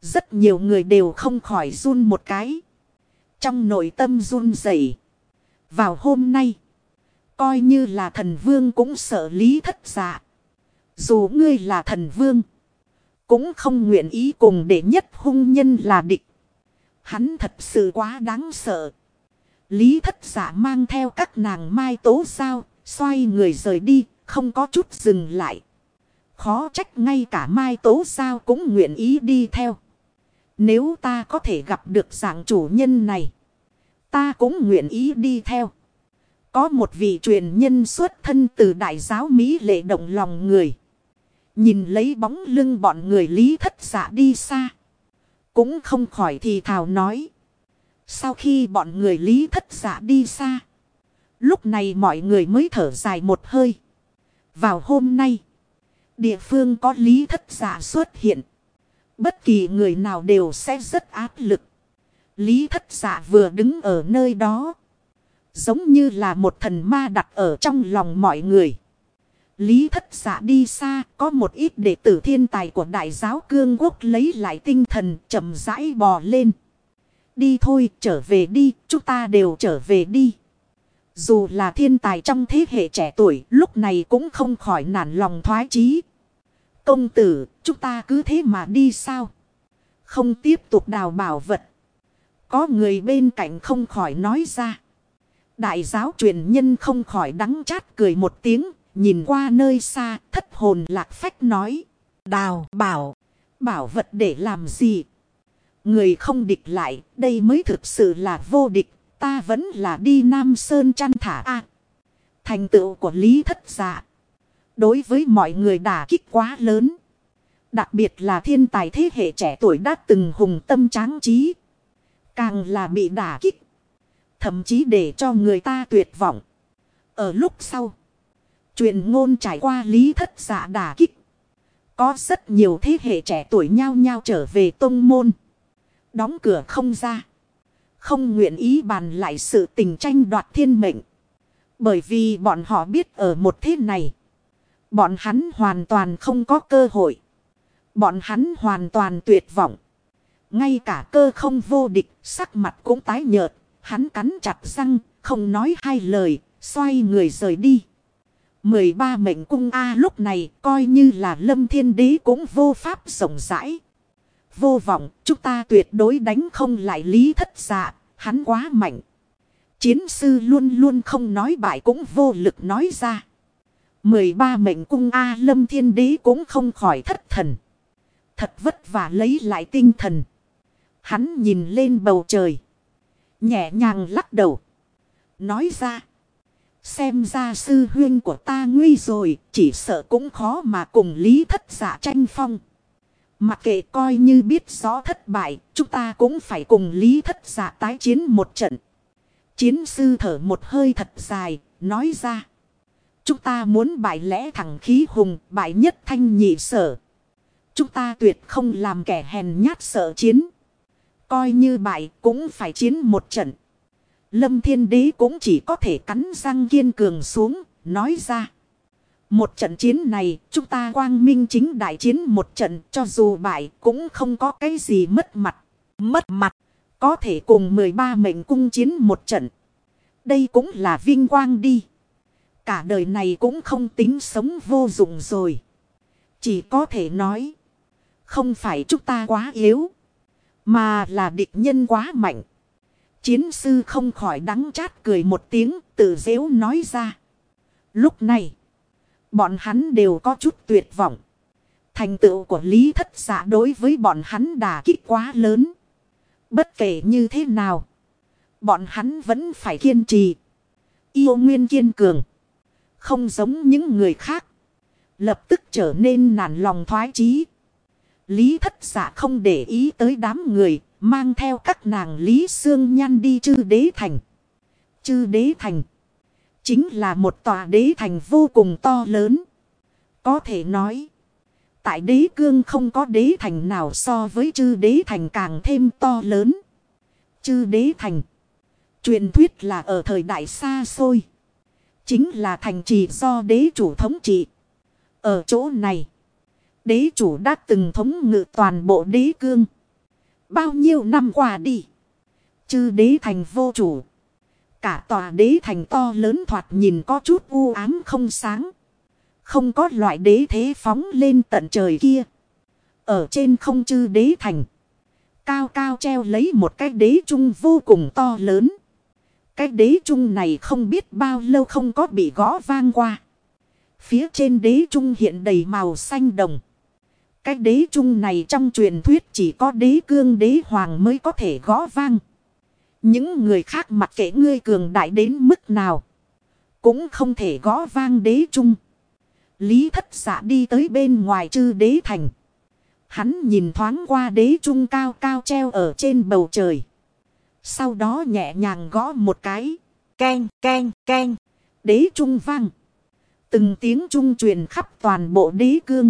Rất nhiều người đều không khỏi run một cái. Trong nội tâm run rẩy. Vào hôm nay, coi như là thần vương cũng sợ Lý Thất Dạ. Dù ngươi là thần vương, cũng không nguyện ý cùng đệ nhất hung nhân là địch. Hắn thật sự quá đáng sợ. Lý Thất Dạ mang theo các nàng mai tố sao, xoay người rời đi, không có chút dừng lại. Khó trách ngay cả mai tố sao cũng nguyện ý đi theo. Nếu ta có thể gặp được dạng chủ nhân này, ta cũng nguyện ý đi theo. Có một vị truyền nhân xuất thân từ đại giáo Mỹ lệ động lòng người. Nhìn lấy bóng lưng bọn người Lý Thất Dạ đi xa, cũng không khỏi thì thào nói. Sau khi bọn người Lý Thất Dạ đi xa, lúc này mọi người mới thở dài một hơi. Vào hôm nay, địa phương có Lý Thất Dạ xuất hiện, bất kỳ người nào đều sẽ rất áp lực. Lý Thất Dạ vừa đứng ở nơi đó, giống như là một thần ma đặt ở trong lòng mọi người. Lý Thất Dạ đi xa, có một ít đệ tử thiên tài của đại giáo Cương Quốc lấy lại tinh thần, chậm rãi bò lên. Đi thôi, trở về đi, chúng ta đều trở về đi. Dù là thiên tài trong thế hệ trẻ tuổi, lúc này cũng không khỏi nản lòng thoái chí. Công tử, chúng ta cứ thế mà đi sao? Không tiếp tục đào bảo vật. Có người bên cạnh không khỏi nói ra. Đại giáo truyền nhân không khỏi đắng chát cười một tiếng, nhìn qua nơi xa, thất hồn lạc phách nói. Đào bảo vật để làm gì? Người không địch lại, đây mới thực sự là vô địch, ta vẫn là đi Nam Sơn chăn thả a. Thành tựu của Lý Thất Dạ, đối với mọi người đả kích quá lớn. Đặc biệt là thiên tài thế hệ trẻ tuổi đã từng hùng tâm tráng trí, càng là bị đả kích. Thậm chí để cho người ta tuyệt vọng. Ở lúc sau, truyền ngôn trải qua Lý Thất Dạ đả kích, có rất nhiều thế hệ trẻ tuổi nhao nhao trở về tông môn, đóng cửa không ra, không nguyện ý bàn lại sự tình tranh đoạt thiên mệnh. Bởi vì bọn họ biết ở một thế này, bọn hắn hoàn toàn không có cơ hội. Bọn hắn hoàn toàn tuyệt vọng. Ngay cả cơ không vô địch, sắc mặt cũng tái nhợt. Hắn cắn chặt răng, không nói hai lời, xoay người rời đi. 13 mệnh cung A lúc này coi như là Lâm Thiên Đế cũng vô pháp rộng rãi. Vô vọng, chúng ta tuyệt đối đánh không lại Lý Thất Dạ, hắn quá mạnh. Chiến sư luôn luôn không nói bại cũng vô lực nói ra. 13 mệnh cung A Lâm Thiên Đế cũng không khỏi thất thần. Thật vất vả lấy lại tinh thần. Hắn nhìn lên bầu trời, nhẹ nhàng lắc đầu, nói ra. Xem ra sư huynh của ta nguy rồi, chỉ sợ cũng khó mà cùng Lý Thất Dạ tranh phong. Mặc kệ coi như biết rõ thất bại, chúng ta cũng phải cùng Lý Thất Dạ tái chiến một trận. Chiến sư thở một hơi thật dài, nói ra. Chúng ta muốn bại lẽ thẳng khí hùng, bại nhất thanh nhị sở. Chúng ta tuyệt không làm kẻ hèn nhát sợ chiến. Coi như bại cũng phải chiến một trận. Lâm Thiên Đế cũng chỉ có thể cắn răng kiên cường xuống, nói ra. Một trận chiến này, chúng ta quang minh chính đại chiến một trận, cho dù bại cũng không có cái gì mất mặt. Mất mặt, có thể cùng 13 mệnh cung chiến một trận. Đây cũng là vinh quang đi. Cả đời này cũng không tính sống vô dụng rồi. Chỉ có thể nói, không phải chúng ta quá yếu, mà là địch nhân quá mạnh. Chiến sư không khỏi đắng chát cười một tiếng, tự dễu nói ra. Lúc này, bọn hắn đều có chút tuyệt vọng. Thành tựu của Lý Thất Dạ đối với bọn hắn đả kích quá lớn. Bất kể như thế nào, bọn hắn vẫn phải kiên trì. Yêu nguyên kiên cường, không giống những người khác, lập tức trở nên nản lòng thoái chí. Lý Thất Dạ không để ý tới đám người, mang theo các nàng Lý Xương Nhan đi Chư Đế Thành. Chư Đế Thành chính là một tòa đế thành vô cùng to lớn. Có thể nói, tại đế cương không có đế thành nào so với Chư Đế Thành càng thêm to lớn. Chư Đế Thành, truyền thuyết là ở thời đại xa xôi, chính là thành trì do đế chủ thống trị. Ở chỗ này, đế chủ đã từng thống ngự toàn bộ đế cương. Bao nhiêu năm qua đi. Chư đế thành vô chủ. Cả tòa đế thành to lớn thoạt nhìn có chút u ám không sáng. Không có loại đế thế phóng lên tận trời kia. Ở trên không chư đế thành. Cao cao treo lấy một cái đế trung vô cùng to lớn. Cái đế trung này không biết bao lâu không có bị gõ vang qua. Phía trên đế trung hiện đầy màu xanh đồng. Cái đế trung này trong truyền thuyết chỉ có đế cương đế hoàng mới có thể gõ vang. Những người khác mặc kệ ngươi cường đại đến mức nào. Cũng không thể gõ vang đế trung. Lý Thất Dạ đi tới bên ngoài chư đế thành. Hắn nhìn thoáng qua đế trung cao cao treo ở trên bầu trời. Sau đó nhẹ nhàng gõ một cái. Keng, keng, keng. Đế trung vang. Từng tiếng trung truyền khắp toàn bộ đế cương.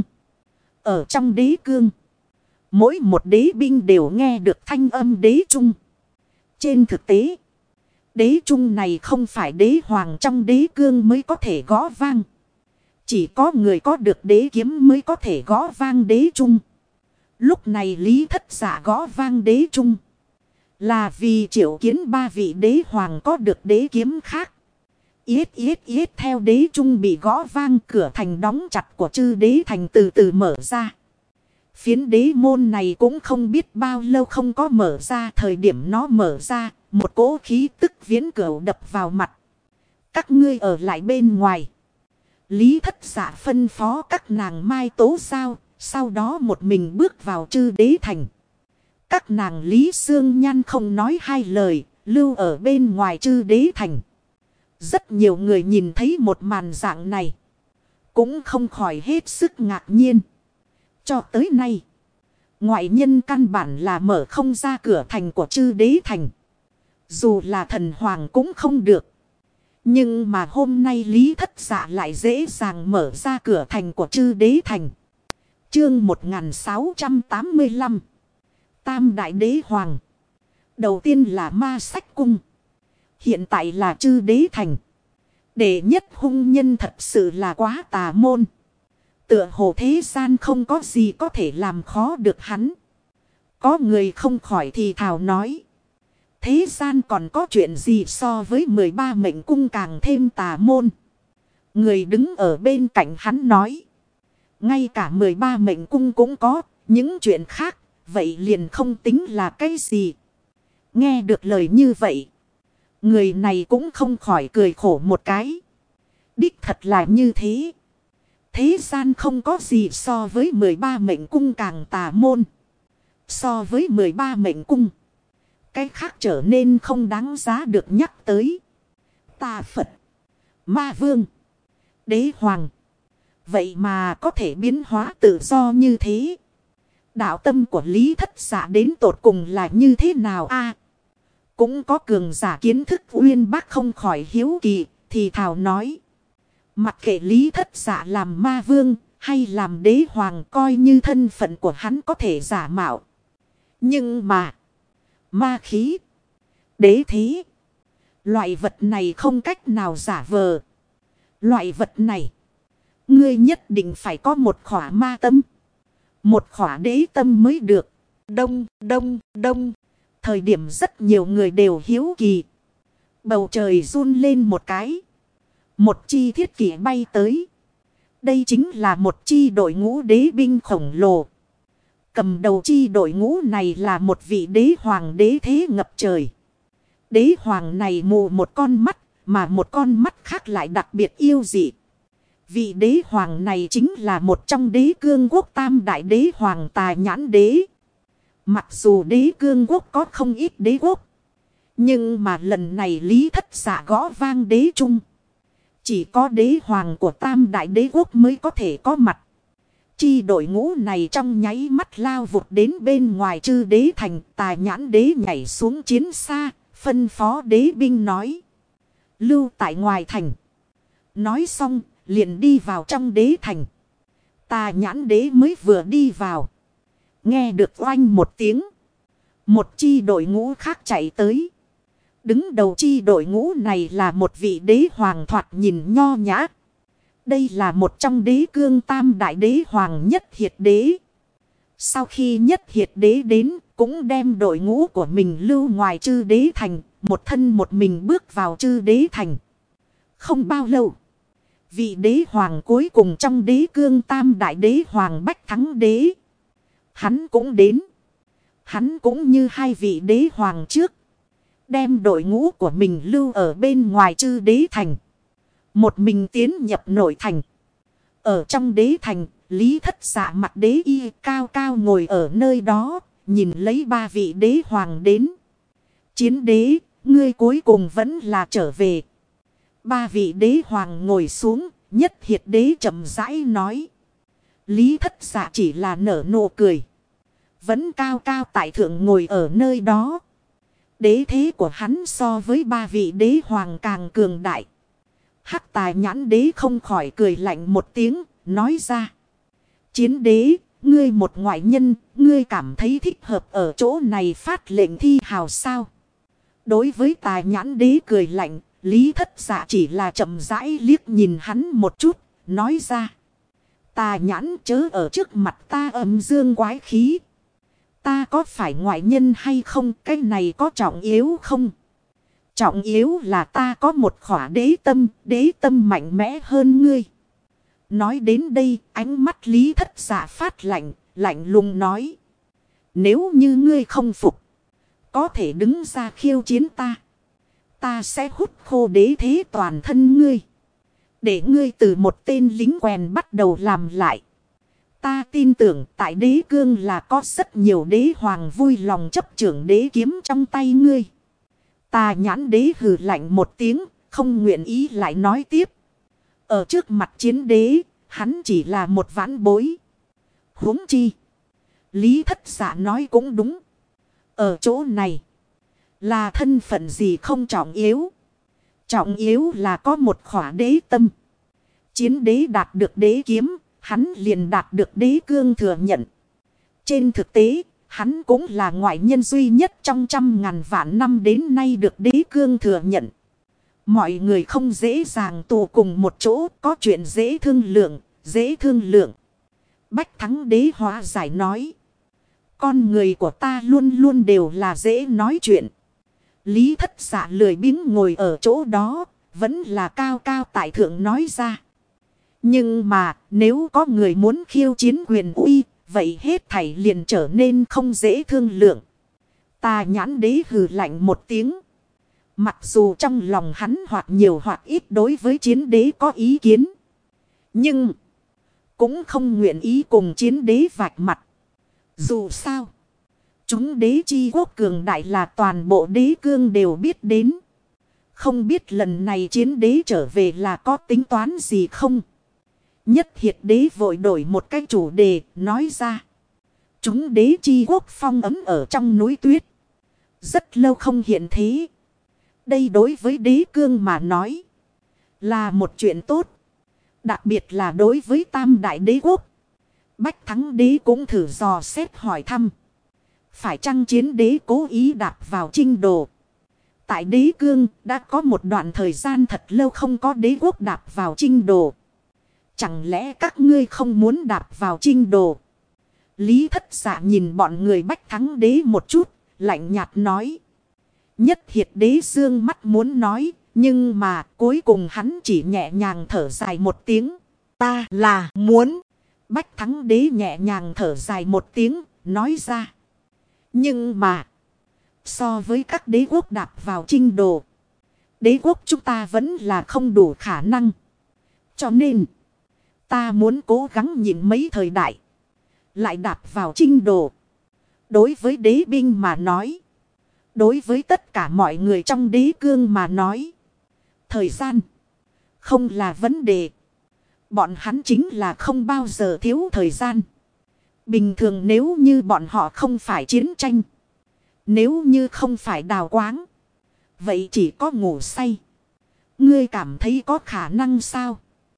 Ở trong đế cương. Mỗi một đế binh đều nghe được thanh âm đế trung. Trên thực tế. Đế trung này không phải đế hoàng trong đế cương mới có thể gõ vang. Chỉ có người có được đế kiếm mới có thể gõ vang đế trung. Lúc này Lý Thất Dạ gõ vang đế trung. Là vì triệu kiến ba vị đế hoàng có được đế kiếm khác. Yết yết yết theo đế trung bị gõ vang, cửa thành đóng chặt của chư đế thành từ từ mở ra. Phiến đế môn này cũng không biết bao lâu không có mở ra. Thời điểm nó mở ra, một cỗ khí tức viễn cửu đập vào mặt. Các ngươi ở lại bên ngoài. Lý Thất Dạ phân phó các nàng mai tố sao. Sau đó một mình bước vào chư đế thành. Các nàng Lý Xương Nhan không nói hai lời, lưu ở bên ngoài chư đế thành. Rất nhiều người nhìn thấy một màn dạng này. Cũng không khỏi hết sức ngạc nhiên. Cho tới nay, ngoại nhân căn bản là mở không ra cửa thành của chư đế thành. Dù là thần hoàng cũng không được. Nhưng mà hôm nay Lý Thất Dạ lại dễ dàng mở ra cửa thành của chư đế thành. Chương 1685. Tam Đại Đế Hoàng. Đầu tiên là Ma Sách Cung. Hiện tại là chư đế thành. Đệ nhất hung nhân thật sự là quá tà môn. Tựa hồ thế gian không có gì có thể làm khó được hắn. Có người không khỏi thì thào nói. Thế gian còn có chuyện gì so với 13 mệnh cung càng thêm tà môn. Người đứng ở bên cạnh hắn nói. Ngay cả 13 mệnh cung cũng có những chuyện khác. Vậy liền không tính là cái gì. Nghe được lời như vậy. Người này cũng không khỏi cười khổ một cái. Đích thật là như thế. Thế gian không có gì so với 13 mệnh cung càng tà môn. So với 13 mệnh cung. Cái khác trở nên không đáng giá được nhắc tới. Tà Phật. Ma Vương. Đế Hoàng. Vậy mà có thể biến hóa tự do như thế. Đạo tâm của Lý Thất Dạ đến tột cùng là như thế nào a? Cũng có cường giả kiến thức uyên bác không khỏi hiếu kỳ, thì thào nói. Mặc kệ Lý Thất Dạ làm ma vương, hay làm đế hoàng coi như thân phận của hắn có thể giả mạo. Nhưng mà, ma khí, đế thế, loại vật này không cách nào giả vờ. Loại vật này, ngươi nhất định phải có một khỏa ma tâm. Một khỏa đế tâm mới được. Đông, đông, đông. Thời điểm rất nhiều người đều hiếu kỳ. Bầu trời run lên một cái. Một chi thiết kỷ bay tới. Đây chính là một chi đội ngũ đế binh khổng lồ. Cầm đầu chi đội ngũ này là một vị đế hoàng đế thế ngập trời. Đế hoàng này mù một con mắt, mà một con mắt khác lại đặc biệt yêu dị. Vị đế hoàng này chính là một trong đế cương quốc tam đại đế hoàng Tà Nhãn Đế. Mặc dù đế cương quốc có không ít đế quốc. Nhưng mà lần này Lý Thất Dạ gõ vang đế trung. Chỉ có đế hoàng của tam đại đế quốc mới có thể có mặt. Chi đội ngũ này trong nháy mắt lao vụt đến bên ngoài chư đế thành. Tà Nhãn Đế nhảy xuống chiến xa, phân phó đế binh nói. Lưu tại ngoài thành. Nói xong, liền đi vào trong đế thành. Tà Nhãn Đế mới vừa đi vào. Nghe được oanh một tiếng. Một chi đội ngũ khác chạy tới. Đứng đầu chi đội ngũ này là một vị đế hoàng thoạt nhìn nho nhã. Đây là một trong đế cương tam đại đế hoàng Nhất Hiệt Đế. Sau khi Nhất Hiệt Đế đến, cũng đem đội ngũ của mình lưu ngoài Chư Đế Thành, một thân một mình bước vào Chư Đế Thành. Không bao lâu, vị đế hoàng cuối cùng trong đế cương tam đại đế hoàng Bách Thắng Đế, hắn cũng đến. Hắn cũng như hai vị đế hoàng trước, đem đội ngũ của mình lưu ở bên ngoài Chư Đế Thành, một mình tiến nhập nội thành. Ở trong đế thành, Lý Thất Dạ mặc đế y cao cao ngồi ở nơi đó, nhìn lấy ba vị đế hoàng đến. Chiến đế, ngươi cuối cùng vẫn là trở về. Ba vị đế hoàng ngồi xuống, Nhất Hiệt đế chậm rãi nói. Lý Thất Dạ chỉ là nở nụ cười, vẫn cao cao tại thượng ngồi ở nơi đó. Đế thế của hắn so với ba vị đế hoàng càng cường đại. Hắc Tài Nhãn đế không khỏi cười lạnh một tiếng, nói ra. Chiến đế, ngươi một ngoại nhân, ngươi cảm thấy thích hợp ở chỗ này phát lệnh thi hào sao? Đối với Tài Nhãn đế cười lạnh, Lý Thất Dạ chỉ là chậm rãi liếc nhìn hắn một chút, nói ra. Tài Nhãn chớ ở trước mặt ta âm dương quái khí. Ta có phải ngoại nhân hay không, cái này có trọng yếu không? Trọng yếu là ta có một khỏa đế tâm mạnh mẽ hơn ngươi. Nói đến đây, ánh mắt Lý Thất Dạ phát lạnh, lạnh lùng nói. Nếu như ngươi không phục, có thể đứng ra khiêu chiến ta. Ta sẽ hút khô đế thế toàn thân ngươi, để ngươi từ một tên lính quèn bắt đầu làm lại. Ta tin tưởng tại đế cương là có rất nhiều đế hoàng vui lòng chấp trưởng đế kiếm trong tay ngươi. Tà Nhãn đế hừ lạnh một tiếng, không nguyện ý lại nói tiếp. Ở trước mặt chiến đế, hắn chỉ là một vãn bối. Huống chi, Lý Thất Dạ nói cũng đúng. Ở chỗ này, là thân phận gì không trọng yếu. Trọng yếu là có một khỏa đế tâm. Chiến đế đạt được đế kiếm, hắn liền đạt được đế cương thừa nhận. Trên thực tế, hắn cũng là ngoại nhân duy nhất trong 100.000 vạn năm đến nay được đế cương thừa nhận. Mọi người không dễ dàng tụ cùng một chỗ, có chuyện dễ thương lượng. Bách Thắng đế hóa giải nói. Con người của ta luôn luôn đều là dễ nói chuyện. Lý Thất Dạ lười biếng ngồi ở chỗ đó, vẫn là cao cao tại thượng nói ra. Nhưng mà, nếu có người muốn khiêu chiến quyền uy, vậy hết thảy liền trở nên không dễ thương lượng. Tà Nhãn đế hừ lạnh một tiếng. Mặc dù trong lòng hắn hoặc nhiều hoặc ít đối với chiến đế có ý kiến, nhưng cũng không nguyện ý cùng chiến đế vạch mặt. Dù sao, chúng đế chi quốc cường đại là toàn bộ đế cương đều biết đến. Không biết lần này chiến đế trở về là có tính toán gì không? Nhất Hiệt đế vội đổi một cái chủ đề, nói ra. Chúng đế chi quốc phong ấm ở trong núi tuyết, rất lâu không hiện thế. Đây đối với đế cương mà nói, là một chuyện tốt. Đặc biệt là đối với tam đại đế quốc. Bách Thắng đế cũng thử dò xét hỏi thăm. Phải chăng chiến đế cố ý đạp vào Trinh Đồ? Tại đế cương đã có một đoạn thời gian thật lâu không có đế quốc đạp vào Trinh Đồ. Chẳng lẽ các ngươi không muốn đạp vào Trinh Đồ? Lý Thất Dạ nhìn bọn người Bách Thắng đế một chút, lạnh nhạt nói. Nhất Hiệt đế dương mắt muốn nói, nhưng mà cuối cùng hắn chỉ nhẹ nhàng thở dài một tiếng. Ta là muốn. Bách Thắng đế nhẹ nhàng thở dài một tiếng, nói ra. Nhưng mà, so với các đế quốc đạp vào Trinh Đồ, đế quốc chúng ta vẫn là không đủ khả năng. Cho nên, ta muốn cố gắng nhịn mấy thời đại, lại đạp vào Trinh Đồ. Đối với đế binh mà nói, đối với tất cả mọi người trong đế cương mà nói, thời gian không là vấn đề. Bọn hắn chính là không bao giờ thiếu thời gian. Bình thường nếu như bọn họ không phải chiến tranh, nếu như không phải đào quáng, vậy chỉ có ngủ say. Ngươi cảm thấy có khả năng sao?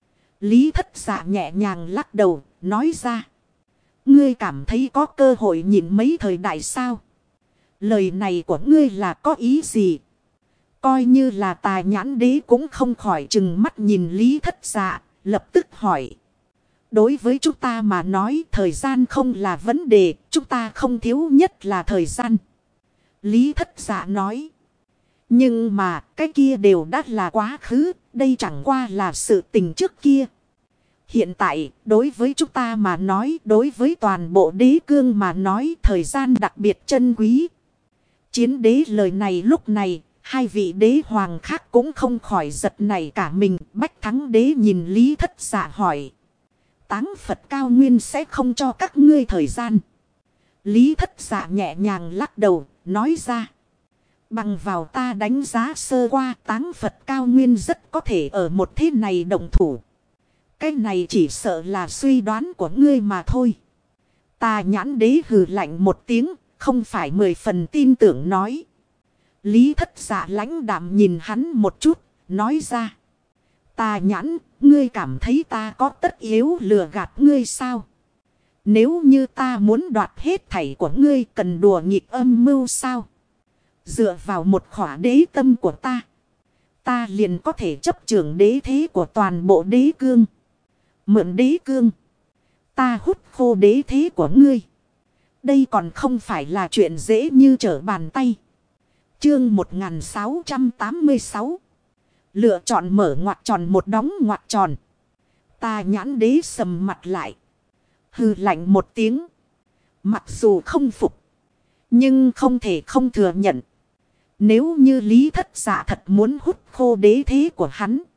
Lý Thất Dạ nhẹ nhàng lắc đầu, nói ra. Ngươi cảm thấy có cơ hội nhịn mấy thời đại sao? Lời này của ngươi là có ý gì? Coi như là Tài Nhãn đế cũng không khỏi chừng mắt nhìn Lý Thất Dạ, lập tức hỏi. Đối với chúng ta mà nói thời gian không là vấn đề. Chúng ta không thiếu nhất là thời gian. Lý Thất Dạ nói. Nhưng mà cái kia đều đã là quá khứ. Đây chẳng qua là sự tình trước kia. Hiện tại đối với chúng ta mà nói, đối với toàn bộ đế cương mà nói, thời gian đặc biệt chân quý. Chiến đế lời này lúc này, hai vị đế hoàng khác cũng không khỏi giật nảy cả mình. Bách Thắng đế nhìn Lý Thất Dạ hỏi. Táng Phật cao nguyên sẽ không cho các ngươi thời gian. Lý Thất Dạ nhẹ nhàng lắc đầu, nói ra. Bằng vào ta đánh giá sơ qua, Táng Phật cao nguyên rất có thể ở một thế này động thủ. Cái này chỉ sợ là suy đoán của ngươi mà thôi. Tà Nhãn đế hừ lạnh một tiếng, không phải 10 phần tin tưởng nói. Lý Thất Dạ lãnh đạm nhìn hắn một chút, nói ra. Tà Nhãn, ngươi cảm thấy ta có tất yếu lừa gạt ngươi sao? Nếu như ta muốn đoạt hết thảy của ngươi, cần đùa nghịch âm mưu sao? Dựa vào một khỏa đế tâm của ta liền có thể chấp trưởng đế thế của toàn bộ đế cương. Mượn đế cương, ta hút khô đế thế của ngươi. Đây còn không phải là chuyện dễ như trở bàn tay. Chương 1686. Lựa chọn mở ngoặc tròn một đóng ngoặc tròn. Tà Nhãn đế sầm mặt lại. Hừ lạnh một tiếng. Mặc dù không phục, nhưng không thể không thừa nhận. Nếu như Lý Thất Dạ thật muốn hút khô đế thế của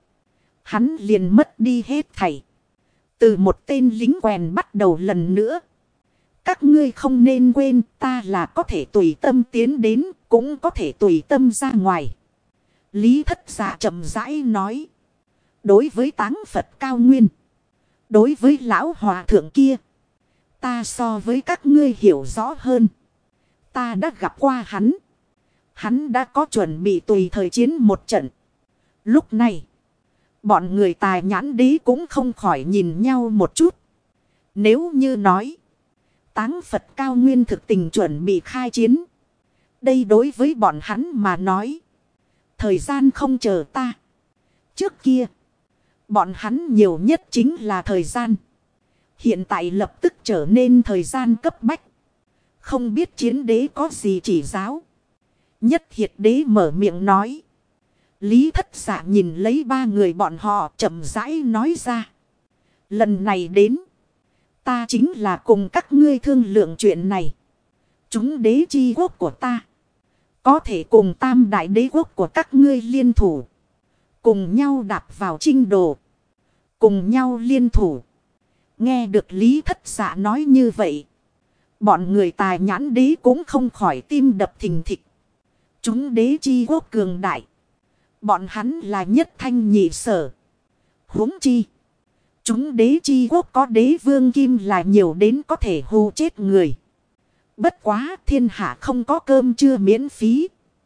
hắn liền mất đi hết thảy. Từ một tên lính quèn bắt đầu lần nữa. Các ngươi không nên quên, ta là có thể tùy tâm tiến đến, cũng có thể tùy tâm ra ngoài. Lý Thất Dạ chậm rãi nói. Đối với Táng Phật cao nguyên, đối với lão hòa thượng kia, ta so với các ngươi hiểu rõ hơn. Ta đã gặp qua hắn. Hắn đã có chuẩn bị tùy thời chiến một trận. Lúc này, bọn người Tà Nhãn đế cũng không khỏi nhìn nhau một chút. Nếu như nói, Táng Phật cao nguyên thực tình chuẩn bị khai chiến. Đây đối với bọn hắn mà nói, thời gian không chờ ta. Trước kia, bọn hắn nhiều nhất chính là thời gian. Hiện tại lập tức trở nên thời gian cấp bách. Không biết chiến đế có gì chỉ giáo. Nhất Hiệt đế mở miệng nói. Lý Thất Dạ nhìn lấy ba người bọn họ chậm rãi nói ra. Lần này đến, ta chính là cùng các ngươi thương lượng chuyện này. Chúng đế chi quốc của ta có thể cùng tam đại đế quốc của các ngươi liên thủ. Cùng nhau đạp vào chinh đồ. Cùng nhau liên thủ. Nghe được Lý Thất Dạ nói như vậy, bọn người Tà Nhãn đế cũng không khỏi tim đập thình thịch. Chúng đế chi quốc cường đại. Bọn hắn là nhất thanh nhị sở. Huống chi, chúng đế chi quốc có đế vương kim là nhiều đến có thể hù chết người. Bất quá thiên hạ không có cơm trưa miễn phí.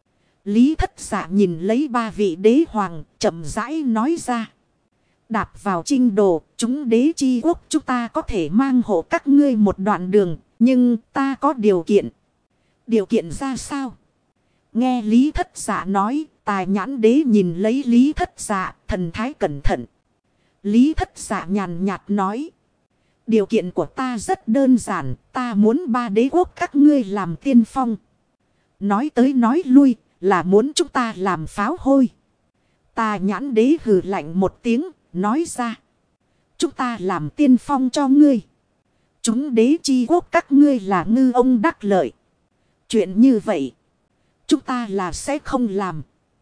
Lý Thất Dạ nhìn lấy ba vị đế hoàng chậm rãi nói ra. Đạp vào chinh đồ, chúng đế chi quốc chúng ta có thể mang hộ các ngươi một đoạn đường. Nhưng ta có điều kiện. Điều kiện ra sao? Nghe Lý Thất Dạ nói, Tà Nhãn đế nhìn lấy Lý Thất Dạ, thần thái cẩn thận. Lý Thất Dạ nhàn nhạt nói. Điều kiện của ta rất đơn giản, ta muốn ba đế quốc các ngươi làm tiên phong. Nói tới nói lui, là muốn chúng ta làm pháo hôi. Tà Nhãn đế hừ lạnh một tiếng, nói ra. Chúng ta làm tiên phong cho ngươi. Chúng đế chi quốc các ngươi là ngư ông đắc lợi. Chuyện như vậy, chúng ta là sẽ không làm.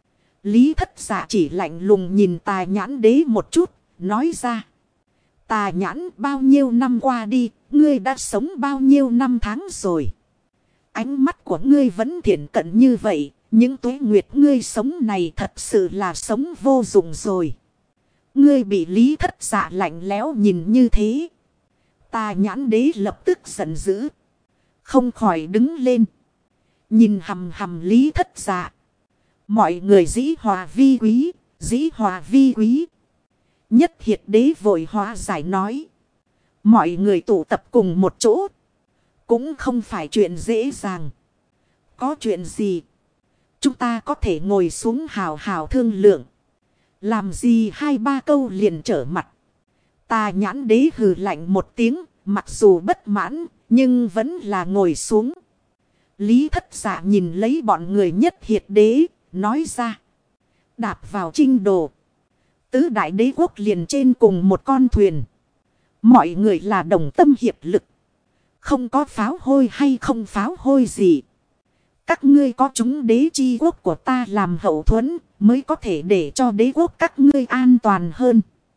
Lý Thất Dạ chỉ lạnh lùng nhìn Tà Nhãn đế một chút, nói ra. Tà Nhãn, bao nhiêu năm qua đi, ngươi đã sống bao nhiêu năm tháng rồi. Ánh mắt của ngươi vẫn thiện cận như vậy, những tuế nguyệt ngươi sống này thật sự là sống vô dụng rồi. Ngươi bị Lý Thất Dạ lạnh lẽo nhìn như thế. Tà Nhãn đế lập tức giận dữ. Không khỏi đứng lên. Nhìn hầm hầm Lý Thất Dạ. Mọi người dĩ hòa vi quý. Dĩ hòa vi quý. Nhất Hiệt đế vội hóa giải nói. Mọi người tụ tập cùng một chỗ. Cũng không phải chuyện dễ dàng. Có chuyện gì? Chúng ta có thể ngồi xuống hào hào thương lượng. Làm gì hai ba câu liền trở mặt. Tà nhãn đế hừ lạnh một tiếng, mặc dù bất mãn, nhưng vẫn là ngồi xuống. Lý Thất Dạ nhìn lấy bọn người Nhất Hiệt đế, nói ra. Đạp vào Trinh Đồ. Tứ đại đế quốc liền trên cùng một con thuyền. Mọi người là đồng tâm hiệp lực. Không có pháo hôi hay không pháo hôi gì. Các ngươi có chúng đế chi quốc của ta làm hậu thuẫn, mới có thể để cho đế quốc các ngươi an toàn hơn.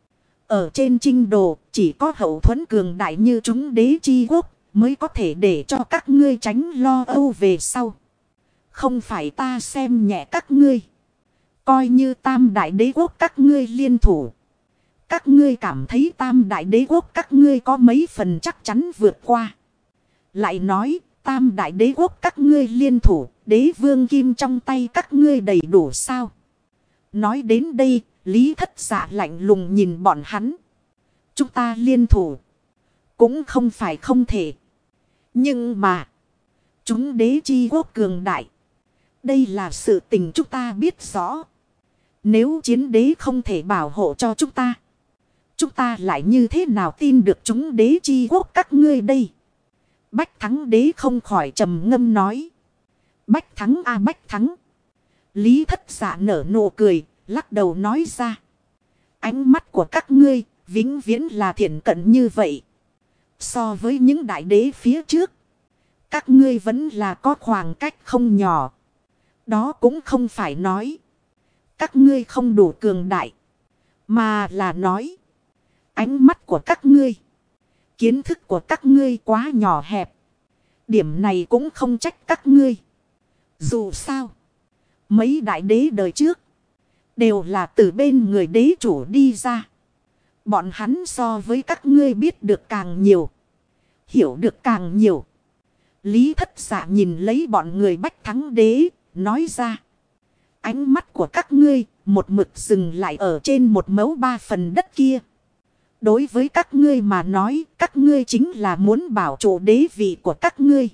Ở trên Trinh Đồ, chỉ có hậu thuẫn cường đại như chúng đế chi quốc, mới có thể để cho các ngươi tránh lo âu về sau. Không phải ta xem nhẹ các ngươi. Coi như tam đại đế quốc các ngươi liên thủ. Các ngươi cảm thấy tam đại đế quốc các ngươi có mấy phần chắc chắn vượt qua. Lại nói, tam đại đế quốc các ngươi liên thủ, đế vương kim trong tay các ngươi đầy đủ sao? Nói đến đây, Lý Thất Dạ lạnh lùng nhìn bọn hắn. Chúng ta liên thủ, cũng không phải không thể. Nhưng mà, chúng đế chi quốc cường đại. Đây là sự tình chúng ta biết rõ. Nếu chiến đế không thể bảo hộ cho chúng ta lại như thế nào tin được chúng đế chi quốc các ngươi đây? Bách Thắng đế không khỏi trầm ngâm nói. Bách Thắng a Bách Thắng. Lý Thất Dạ nở nụ cười, lắc đầu nói ra. Ánh mắt của các ngươi, vĩnh viễn là thiện cận như vậy. So với những đại đế phía trước, các ngươi vẫn là có khoảng cách không nhỏ. Đó cũng không phải nói các ngươi không đủ cường đại, mà là nói ánh mắt của các ngươi, kiến thức của các ngươi quá nhỏ hẹp. Điểm này cũng không trách các ngươi. Dù sao, mấy đại đế đời trước đều là từ bên người đế chủ đi ra. Bọn hắn so với các ngươi biết được càng nhiều, hiểu được càng nhiều. Lý Thất Dạ nhìn lấy bọn người Bách Thắng đế, nói ra. Ánh mắt của các ngươi một mực dừng lại ở trên một mẫu 3 phần đất kia. Đối với các ngươi mà nói, các ngươi chính là muốn bảo trụ đế vị của các ngươi.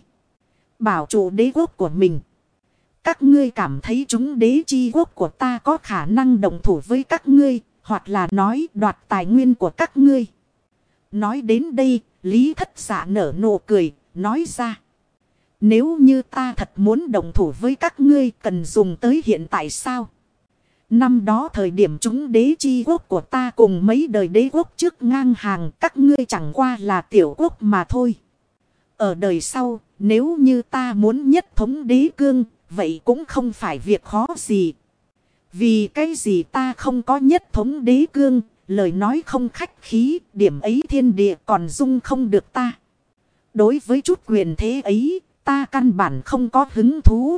Bảo trụ đế quốc của mình. Các ngươi cảm thấy chúng đế chi quốc của ta có khả năng đồng thủ với các ngươi, hoặc là nói đoạt tài nguyên của các ngươi. Nói đến đây, Lý Thất Dạ nở nụ cười, nói ra. Nếu như ta thật muốn đồng thủ với các ngươi, cần dùng tới hiện tại sao? Năm đó thời điểm chúng đế chi quốc của ta cùng mấy đời đế quốc trước ngang hàng, các ngươi chẳng qua là tiểu quốc mà thôi. Ở đời sau, nếu như ta muốn nhất thống đế cương, vậy cũng không phải việc khó gì. Vì cái gì ta không có nhất thống đế cương, lời nói không khách khí, điểm ấy thiên địa còn dung không được ta. Đối với chút quyền thế ấy, ta căn bản không có hứng thú.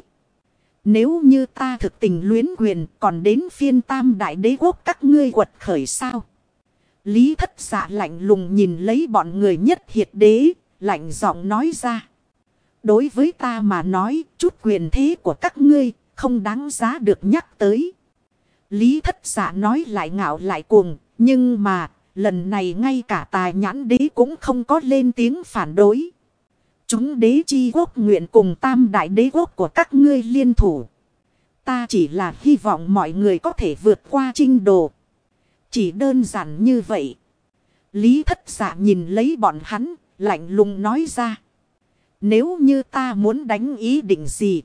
Nếu như ta thực tình luyến quyền, còn đến phiên tam đại đế quốc các ngươi quật khởi sao? Lý Thất Dạ lạnh lùng nhìn lấy bọn người Nhất Hiệt đế, lạnh giọng nói ra. Đối với ta mà nói, chút quyền thế của các ngươi không đáng giá được nhắc tới. Lý Thất Dạ nói lại ngạo lại cuồng, nhưng mà lần này ngay cả Tài Nhãn đế cũng không có lên tiếng phản đối. Chúng đế chi quốc nguyện cùng tam đại đế quốc của các ngươi liên thủ. Ta chỉ là hy vọng mọi người có thể vượt qua Trinh Đồ. Chỉ đơn giản như vậy. Lý Thất Dạ nhìn lấy bọn hắn, lạnh lùng nói ra. Nếu như ta muốn đánh ý định gì,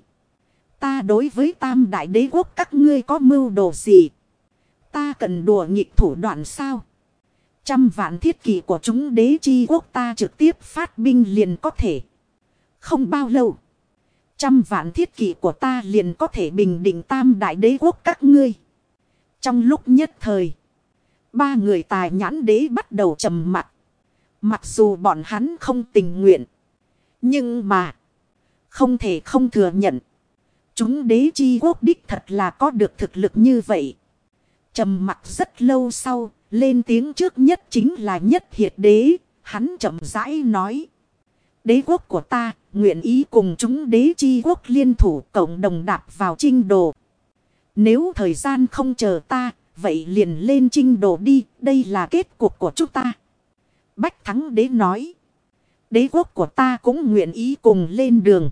ta đối với tam đại đế quốc các ngươi có mưu đồ gì, ta cần đùa nghịch thủ đoạn sao? 100 vạn thiết kỵ của chúng đế chi quốc ta trực tiếp phát binh liền có thể. Không bao lâu, 100 vạn thiết kỵ của ta liền có thể bình định tam đại đế quốc các ngươi. Trong lúc nhất thời, 3 người Tài Nhãn đế bắt đầu trầm mặc. Mặc dù bọn hắn không tình nguyện, nhưng mà không thể không thừa nhận. Chúng đế chi quốc đích thật là có được thực lực như vậy. Trầm mặc rất lâu sau, lên tiếng trước nhất chính là Nhất Hiệt đế. Hắn chậm rãi nói. Đế quốc của ta nguyện ý cùng chúng đế chi quốc liên thủ cộng đồng đạp vào Trinh Đồ. Nếu thời gian không chờ ta, vậy liền lên Trinh Đồ đi, đây là kết cục của chúng ta. Bách Thắng đế nói. Đế quốc của ta cũng nguyện ý cùng lên đường.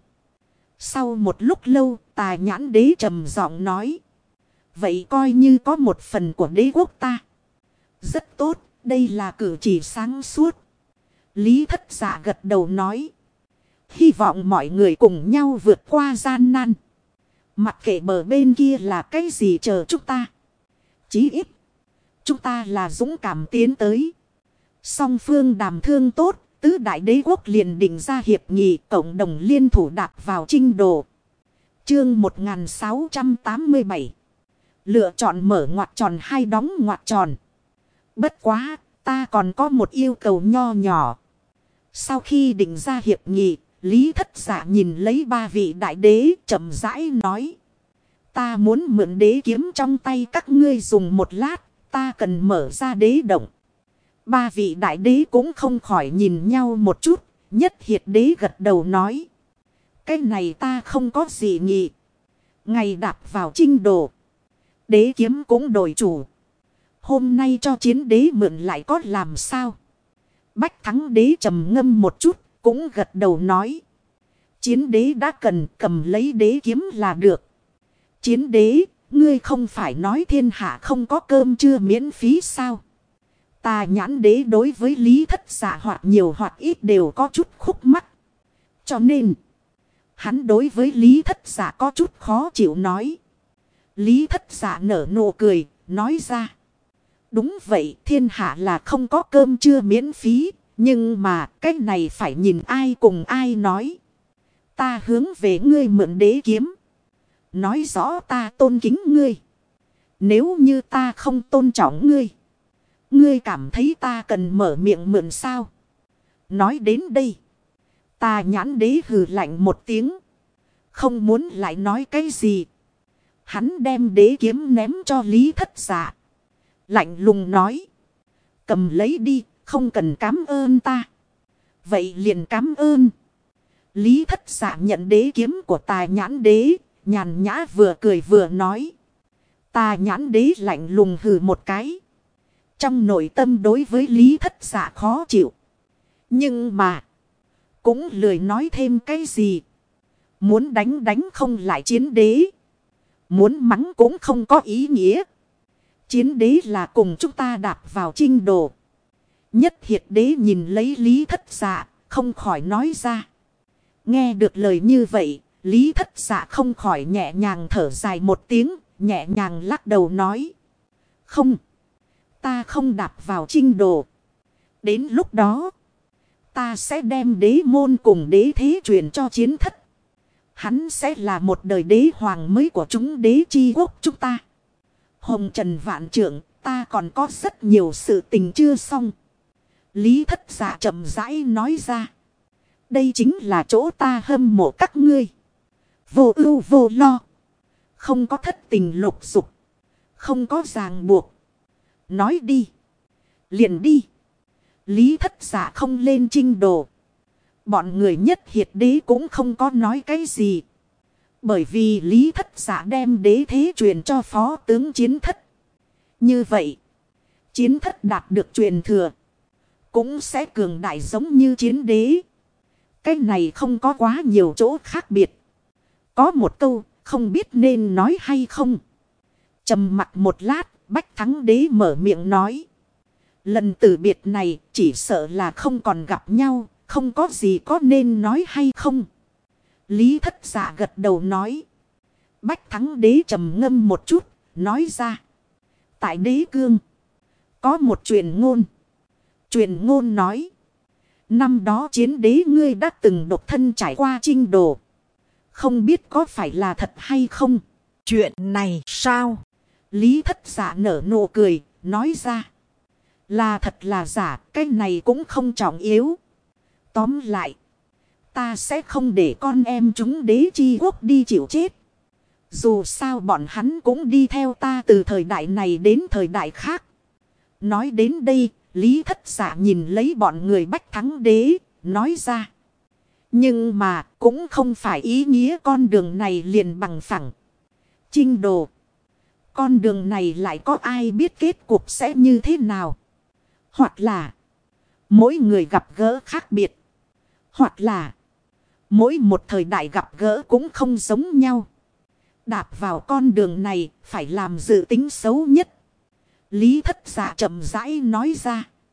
Sau một lúc lâu, Tài Nhãn đế trầm giọng nói. Vậy coi như có một phần của đế quốc ta. Rất tốt, Đây là cử chỉ sáng suốt. Lý Thất Dạ gật đầu nói. Hy vọng mọi người cùng nhau vượt qua gian nan. Mặc kệ bờ bên kia là cái gì chờ chúng ta. Chí ít. Chúng ta là dũng cảm tiến tới. Song phương đàm thương tốt. Tứ đại đế quốc liền định ra hiệp nghị cộng đồng liên thủ đạp vào Trinh Đồ. Chương 1687. Lựa chọn mở ngoặc tròn hay đóng ngoặc tròn. Bất quá, ta còn có một yêu cầu nho nhỏ. Sau khi định ra hiệp nghị, Lý Thất Dạ nhìn lấy ba vị đại đế chậm rãi nói. Ta muốn mượn đế kiếm trong tay các ngươi dùng một lát, ta cần mở ra đế động. Ba vị đại đế cũng không khỏi nhìn nhau một chút, nhất hiệt đế gật đầu nói. Cái này ta không có gì nghị. Ngày đạp vào Trinh Đồ. Đế kiếm cũng đổi chủ. Hôm nay cho chiến đế mượn lại có làm sao? Bách Thắng đế trầm ngâm một chút, cũng gật đầu nói. Chiến đế đã cần cầm lấy đế kiếm là được. Chiến đế, ngươi không phải nói thiên hạ không có cơm trưa miễn phí sao? Ta nhãn đế đối với Lý Thất Dạ hoặc nhiều hoặc ít đều có chút khúc mắc. Cho nên, hắn đối với Lý Thất Dạ có chút khó chịu nói. Lý Thất Dạ nở nụ cười, nói ra. Đúng vậy, thiên hạ là không có cơm trưa miễn phí. Nhưng mà, cái này phải nhìn ai cùng ai nói. Ta hướng về ngươi mượn đế kiếm. Nói rõ ta tôn kính ngươi. Nếu như ta không tôn trọng ngươi. Ngươi cảm thấy ta cần mở miệng mượn sao? Nói đến đây. Ta nhãn đế hừ lạnh một tiếng. Không muốn lại nói cái gì. Hắn đem đế kiếm ném cho Lý Thất Dạ. Lạnh lùng nói. Cầm lấy đi, không cần cảm ơn ta. Vậy liền cảm ơn. Lý Thất Dạ nhận đế kiếm của Tà Nhãn đế. Nhàn nhã vừa cười vừa nói. Tà Nhãn đế lạnh lùng hừ một cái. Trong nội tâm đối với Lý Thất Dạ khó chịu. Nhưng mà. Cũng lười nói thêm cái gì. Muốn đánh không lại chiến đế. Muốn mắng cũng không có ý nghĩa. Chiến đế là cùng chúng ta đạp vào Trinh Đồ. Nhất hiệt đế nhìn lấy Lý Thất Dạ. Không khỏi nói ra. Nghe được lời như vậy. Lý Thất Dạ không khỏi nhẹ nhàng thở dài một tiếng. Nhẹ nhàng lắc đầu nói. Không. Ta không đạp vào Trinh Đồ. Đến lúc đó. Ta sẽ đem đế môn cùng đế thế truyền cho chiến thất. Hắn sẽ là một đời đế hoàng mới của chúng đế chi quốc chúng ta. Hồng Trần Vạn Trượng, ta còn có rất nhiều sự tình chưa xong. Lý Thất Dạ chậm rãi nói ra. Đây chính là chỗ ta hâm mộ các ngươi. Vô ưu vô lo. Không có thất tình lục dục. Không có ràng buộc. Nói đi. Liền đi. Lý Thất Dạ không lên Trinh Đồ. Bọn người nhất hiệt đế cũng không có nói cái gì. Bởi vì Lý Thất Dạ đem đế thế truyền cho phó tướng chiến thất. Như vậy. Chiến thất đạt được truyền thừa. Cũng sẽ cường đại giống như chiến đế. Cái này không có quá nhiều chỗ khác biệt. Có một câu không biết nên nói hay không. Trầm mặc một lát. Bách Thắng đế mở miệng nói. Lần từ biệt này chỉ sợ là không còn gặp nhau. Không có gì có nên nói hay không. Lý Thất Dạ gật đầu nói. Bách Thắng đế trầm ngâm một chút. Nói ra. Tại đế cương. Có một truyền ngôn. Truyền ngôn nói. Năm đó chiến đế ngươi đã từng độc thân trải qua Trinh Đồ. Không biết có phải là thật hay không. Chuyện này sao? Lý Thất Dạ nở nụ cười. Nói ra. Là thật là giả. Cái này cũng không trọng yếu. Tóm lại. Ta sẽ không để con em chúng đế chi quốc đi chịu chết. Dù sao bọn hắn cũng đi theo ta từ thời đại này đến thời đại khác. Nói đến đây. Lý Thất Dạ nhìn lấy bọn người Bách Thắng đế. Nói ra. Nhưng mà cũng không phải ý nghĩa con đường này liền bằng phẳng. Trinh Đồ. Con đường này lại có ai biết kết cục sẽ như thế nào. Hoặc là. Mỗi người gặp gỡ khác biệt. Hoặc là. Mỗi một thời đại gặp gỡ cũng không giống nhau. Đạp vào con đường này phải làm dự tính xấu nhất. Lý Thất Dạ chậm rãi nói ra.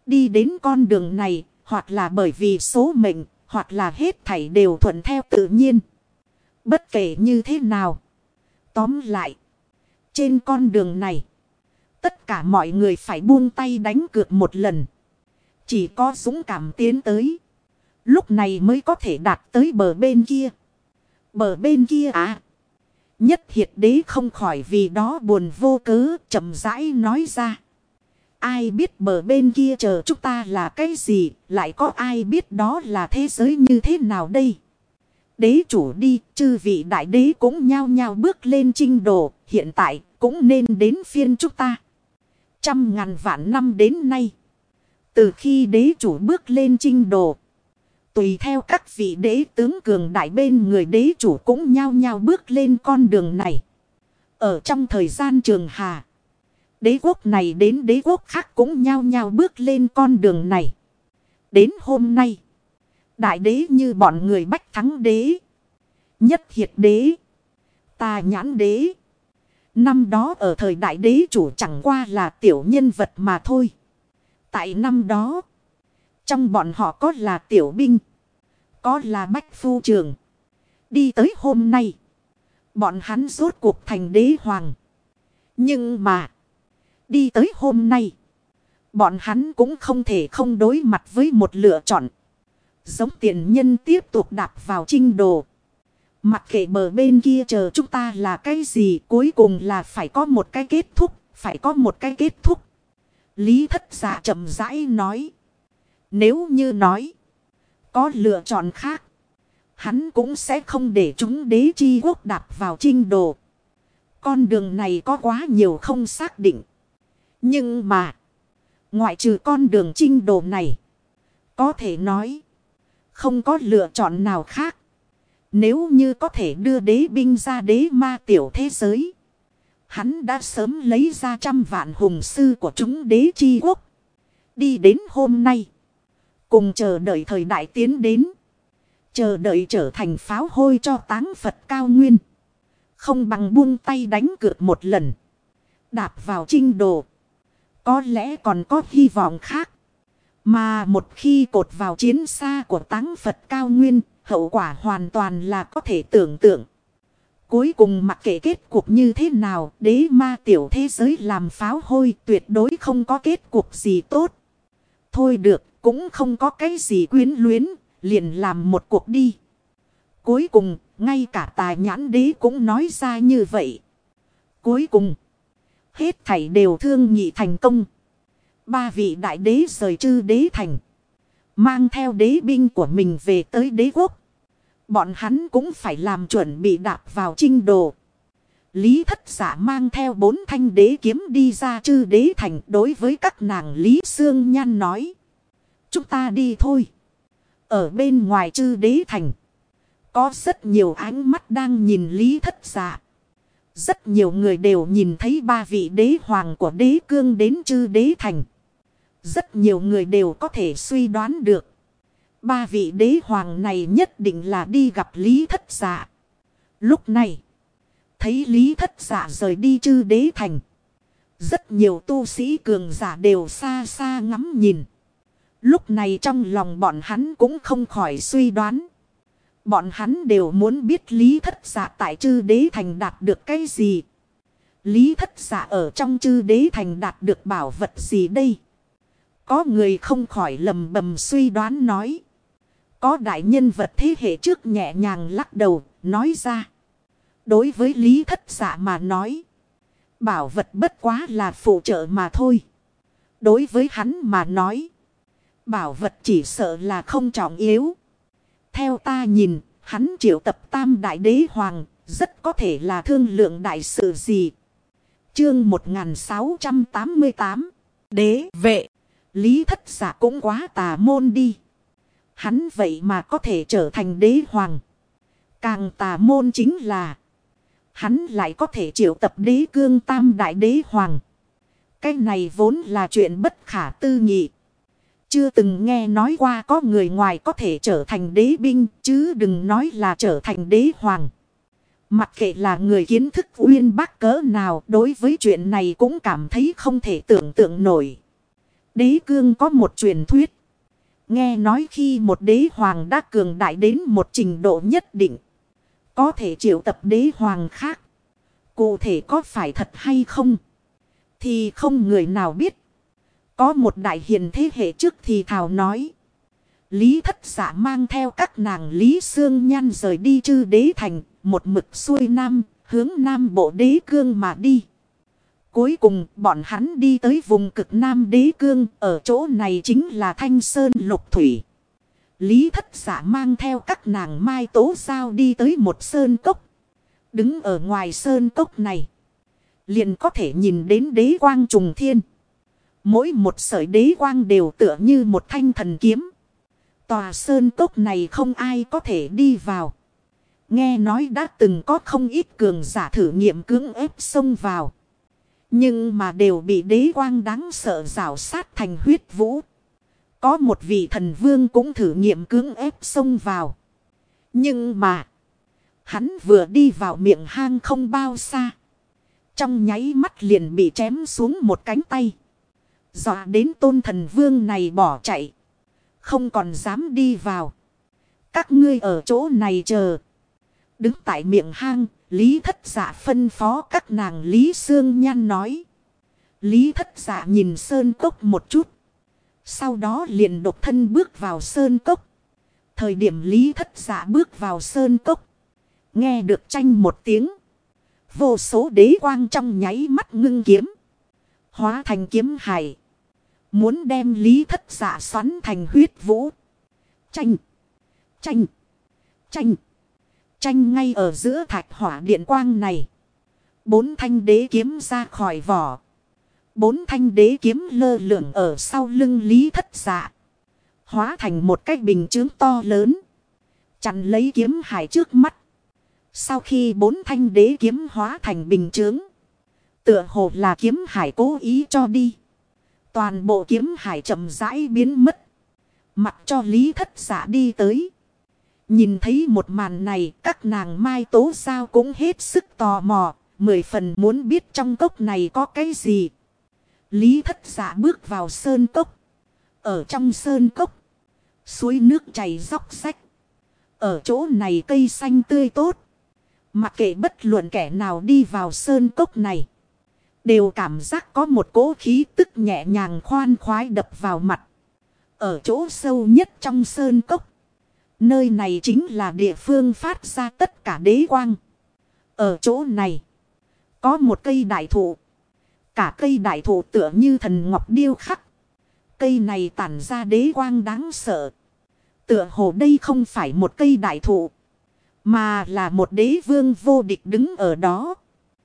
Đi đến con đường này, hoặc là bởi vì số mệnh, hoặc là hết thảy đều thuận theo tự nhiên. Bất kể như thế nào. Tóm lại, trên con đường này, tất cả mọi người phải buông tay đánh cược một lần. Chỉ có dũng cảm tiến tới, lúc này mới có thể đạt tới bờ bên kia. Bờ bên kia à? Nhất Hiệt Đế không khỏi vì đó buồn vô cớ, chậm rãi nói ra. Ai biết bờ bên kia chờ chúng ta là cái gì, lại có ai biết đó là thế giới như thế nào đây? Đế chủ đi, chư vị đại đế cũng nhao nhao bước lên chinh đồ, hiện tại cũng nên đến phiên chúng ta. Trăm ngàn vạn năm đến nay, từ khi đế chủ bước lên chinh đồ, tùy theo các vị đế tướng cường đại bên người đế chủ cũng nhao nhao bước lên con đường này. Ở trong thời gian trường hà, đế quốc này đến đế quốc khác cũng nhao nhao bước lên con đường này. Đến hôm nay, đại đế như bọn người Bách Thắng Đế, Nhất Hiệt Đế, Tà Nhãn Đế, năm đó ở thời đại đế chủ chẳng qua là tiểu nhân vật mà thôi. Tại năm đó, trong bọn họ có là tiểu binh, có là bách phu trường. Đi tới hôm nay, bọn hắn rốt cuộc thành đế hoàng. Nhưng mà, đi tới hôm nay, bọn hắn cũng không thể không đối mặt với một lựa chọn. Giống tiền nhân tiếp tục đạp vào chinh đồ. Mặc kệ bờ bên kia chờ chúng ta là cái gì, cuối cùng là phải có một cái kết thúc, phải có một cái kết thúc. Lý Thất Dạ chậm rãi nói. Nếu như nói, có lựa chọn khác, hắn cũng sẽ không để chúng đế chi quốc đạp vào chinh đồ. Con đường này có quá nhiều không xác định. Nhưng mà, ngoại trừ con đường chinh đồ này, có thể nói, không có lựa chọn nào khác. Nếu như có thể đưa đế binh ra đế ma tiểu thế giới, hắn đã sớm lấy ra trăm vạn hùng sư của chúng đế chi quốc. Đi đến hôm nay, cùng chờ đợi thời đại tiến đến, chờ đợi trở thành pháo hôi cho táng Phật cao nguyên. Không bằng buông tay đánh cược một lần, đạp vào chinh đồ, có lẽ còn có hy vọng khác. Mà một khi cột vào chiến xa của táng Phật cao nguyên, hậu quả hoàn toàn là có thể tưởng tượng. Cuối cùng mặc kệ kết cục như thế nào, đế ma tiểu thế giới làm pháo hôi tuyệt đối không có kết cục gì tốt. Thôi được, cũng không có cái gì quyến luyến, liền làm một cuộc đi. Cuối cùng, ngay cả Tà Nhãn Đế cũng nói ra như vậy. Cuối cùng, hết thảy đều thương nghị thành công. Ba vị đại đế rời chư đế thành, mang theo đế binh của mình về tới đế quốc. Bọn hắn cũng phải làm chuẩn bị đạp vào chinh đồ. Lý Thất Dạ mang theo 4 thanh đế kiếm đi ra chư đế thành, đối với các nàng Lý Xương Nhan nói. Chúng ta đi thôi. Ở bên ngoài chư đế thành, có rất nhiều ánh mắt đang nhìn Lý Thất Dạ. Rất nhiều người đều nhìn thấy ba vị đế hoàng của đế cương đến chư đế thành. Rất nhiều người đều có thể suy đoán được, ba vị đế hoàng này nhất định là đi gặp Lý Thất Dạ. Lúc này, thấy Lý Thất Dạ rời đi chư đế thành, rất nhiều tu sĩ cường giả đều xa xa ngắm nhìn. Lúc này trong lòng bọn hắn cũng không khỏi suy đoán. Bọn hắn đều muốn biết Lý Thất Dạ tại chư đế thành đạt được cái gì. Lý Thất Dạ ở trong chư đế thành đạt được bảo vật gì đây? Có người không khỏi lầm bầm suy đoán nói. Có đại nhân vật thế hệ trước nhẹ nhàng lắc đầu, nói ra. Đối với Lý Thất Dạ mà nói, bảo vật bất quá là phụ trợ mà thôi. Đối với hắn mà nói, bảo vật chỉ sợ là không trọng yếu. Theo ta nhìn, hắn triệu tập tam đại đế hoàng, rất có thể là thương lượng đại sự gì. Chương 1688, Đế vệ. Lý Thất Dạ cũng quá tà môn đi. Hắn vậy mà có thể trở thành đế hoàng. Càng tà môn chính là, hắn lại có thể triệu tập đế cương tam đại đế hoàng. Cái này vốn là chuyện bất khả tư nghị. Chưa từng nghe nói qua có người ngoài có thể trở thành đế binh, chứ đừng nói là trở thành đế hoàng. Mặc kệ là người kiến thức uyên bác cỡ nào, đối với chuyện này cũng cảm thấy không thể tưởng tượng nổi. Đế cương có một truyền thuyết. Nghe nói khi một đế hoàng đã cường đại đến một trình độ nhất định, có thể triệu tập đế hoàng khác. Cụ thể có phải thật hay không thì không người nào biết. Có một đại hiền thế hệ trước thì thào nói. Lý Thất Dạ mang theo các nàng Lý Xương Nhan rời đi Chư Đế Thành, một mực xuôi nam, hướng nam bộ đế cương mà đi. Cuối cùng bọn hắn đi tới vùng cực nam đế cương, ở chỗ này chính là Thanh Sơn Lục Thủy. Lý Thất Dạ mang theo các nàng Mai Tố Giao đi tới một sơn cốc. Đứng ở ngoài sơn cốc này, liền có thể nhìn đến đế quang trùng thiên. Mỗi một sợi đế quang đều tựa như một thanh thần kiếm. Tòa sơn cốc này không ai có thể đi vào. Nghe nói đã từng có không ít cường giả thử nghiệm cưỡng ép xông vào. Nhưng mà đều bị đế quang đáng sợ rào sát thành huyết vũ. Có một vị thần vương cũng thử nghiệm cưỡng ép xông vào. Nhưng mà hắn vừa đi vào miệng hang không bao xa, trong nháy mắt liền bị chém xuống một cánh tay. Dọa đến tôn thần vương này bỏ chạy, không còn dám đi vào. Các ngươi ở chỗ này chờ. Đứng tại miệng hang, Lý Thất Dạ phân phó các nàng Lý Xương Nhan nói. Lý Thất Dạ nhìn sơn cốc một chút, sau đó liền độc thân bước vào sơn cốc. Thời điểm Lý Thất Dạ bước vào sơn cốc, nghe được tranh một tiếng, vô số đế quang trong nháy mắt ngưng kiếm, hóa thành kiếm hải, muốn đem Lý Thất Dạ xoắn thành huyết vũ. Tranh, tranh, tranh, tranh. Ngay ở giữa thạch hỏa điện quang này, 4 thanh đế kiếm ra khỏi vỏ. 4 thanh đế kiếm lơ lửng ở sau lưng Lý Thất Dạ, hóa thành một cái bình chướng to lớn, chặn lấy kiếm hải trước mắt. Sau khi 4 thanh đế kiếm hóa thành bình chướng, tựa hồ là kiếm hải cố ý cho đi. Toàn bộ kiếm hải chậm rãi biến mất, mặc cho Lý Thất Dạ đi tới. Nhìn thấy một màn này, các nàng Mai Tố Giao cũng hết sức tò mò, 10 phần muốn biết trong cốc này có cái gì. Lý Thất Dạ bước vào sơn cốc. Ở trong sơn cốc, suối nước chảy róc rách. Ở chỗ này cây xanh tươi tốt. Mặc kệ bất luận kẻ nào đi vào sơn cốc này, đều cảm giác có một cỗ khí tức nhẹ nhàng khoan khoái đập vào mặt. Ở chỗ sâu nhất trong sơn cốc, nơi này chính là địa phương phát ra tất cả đế quang. Ở chỗ này, có một cây đại thụ. Cả cây đại thụ tựa như thần ngọc điêu khắc. Cây này tản ra đế quang đáng sợ. Tựa hồ đây không phải một cây đại thụ, mà là một đế vương vô địch đứng ở đó.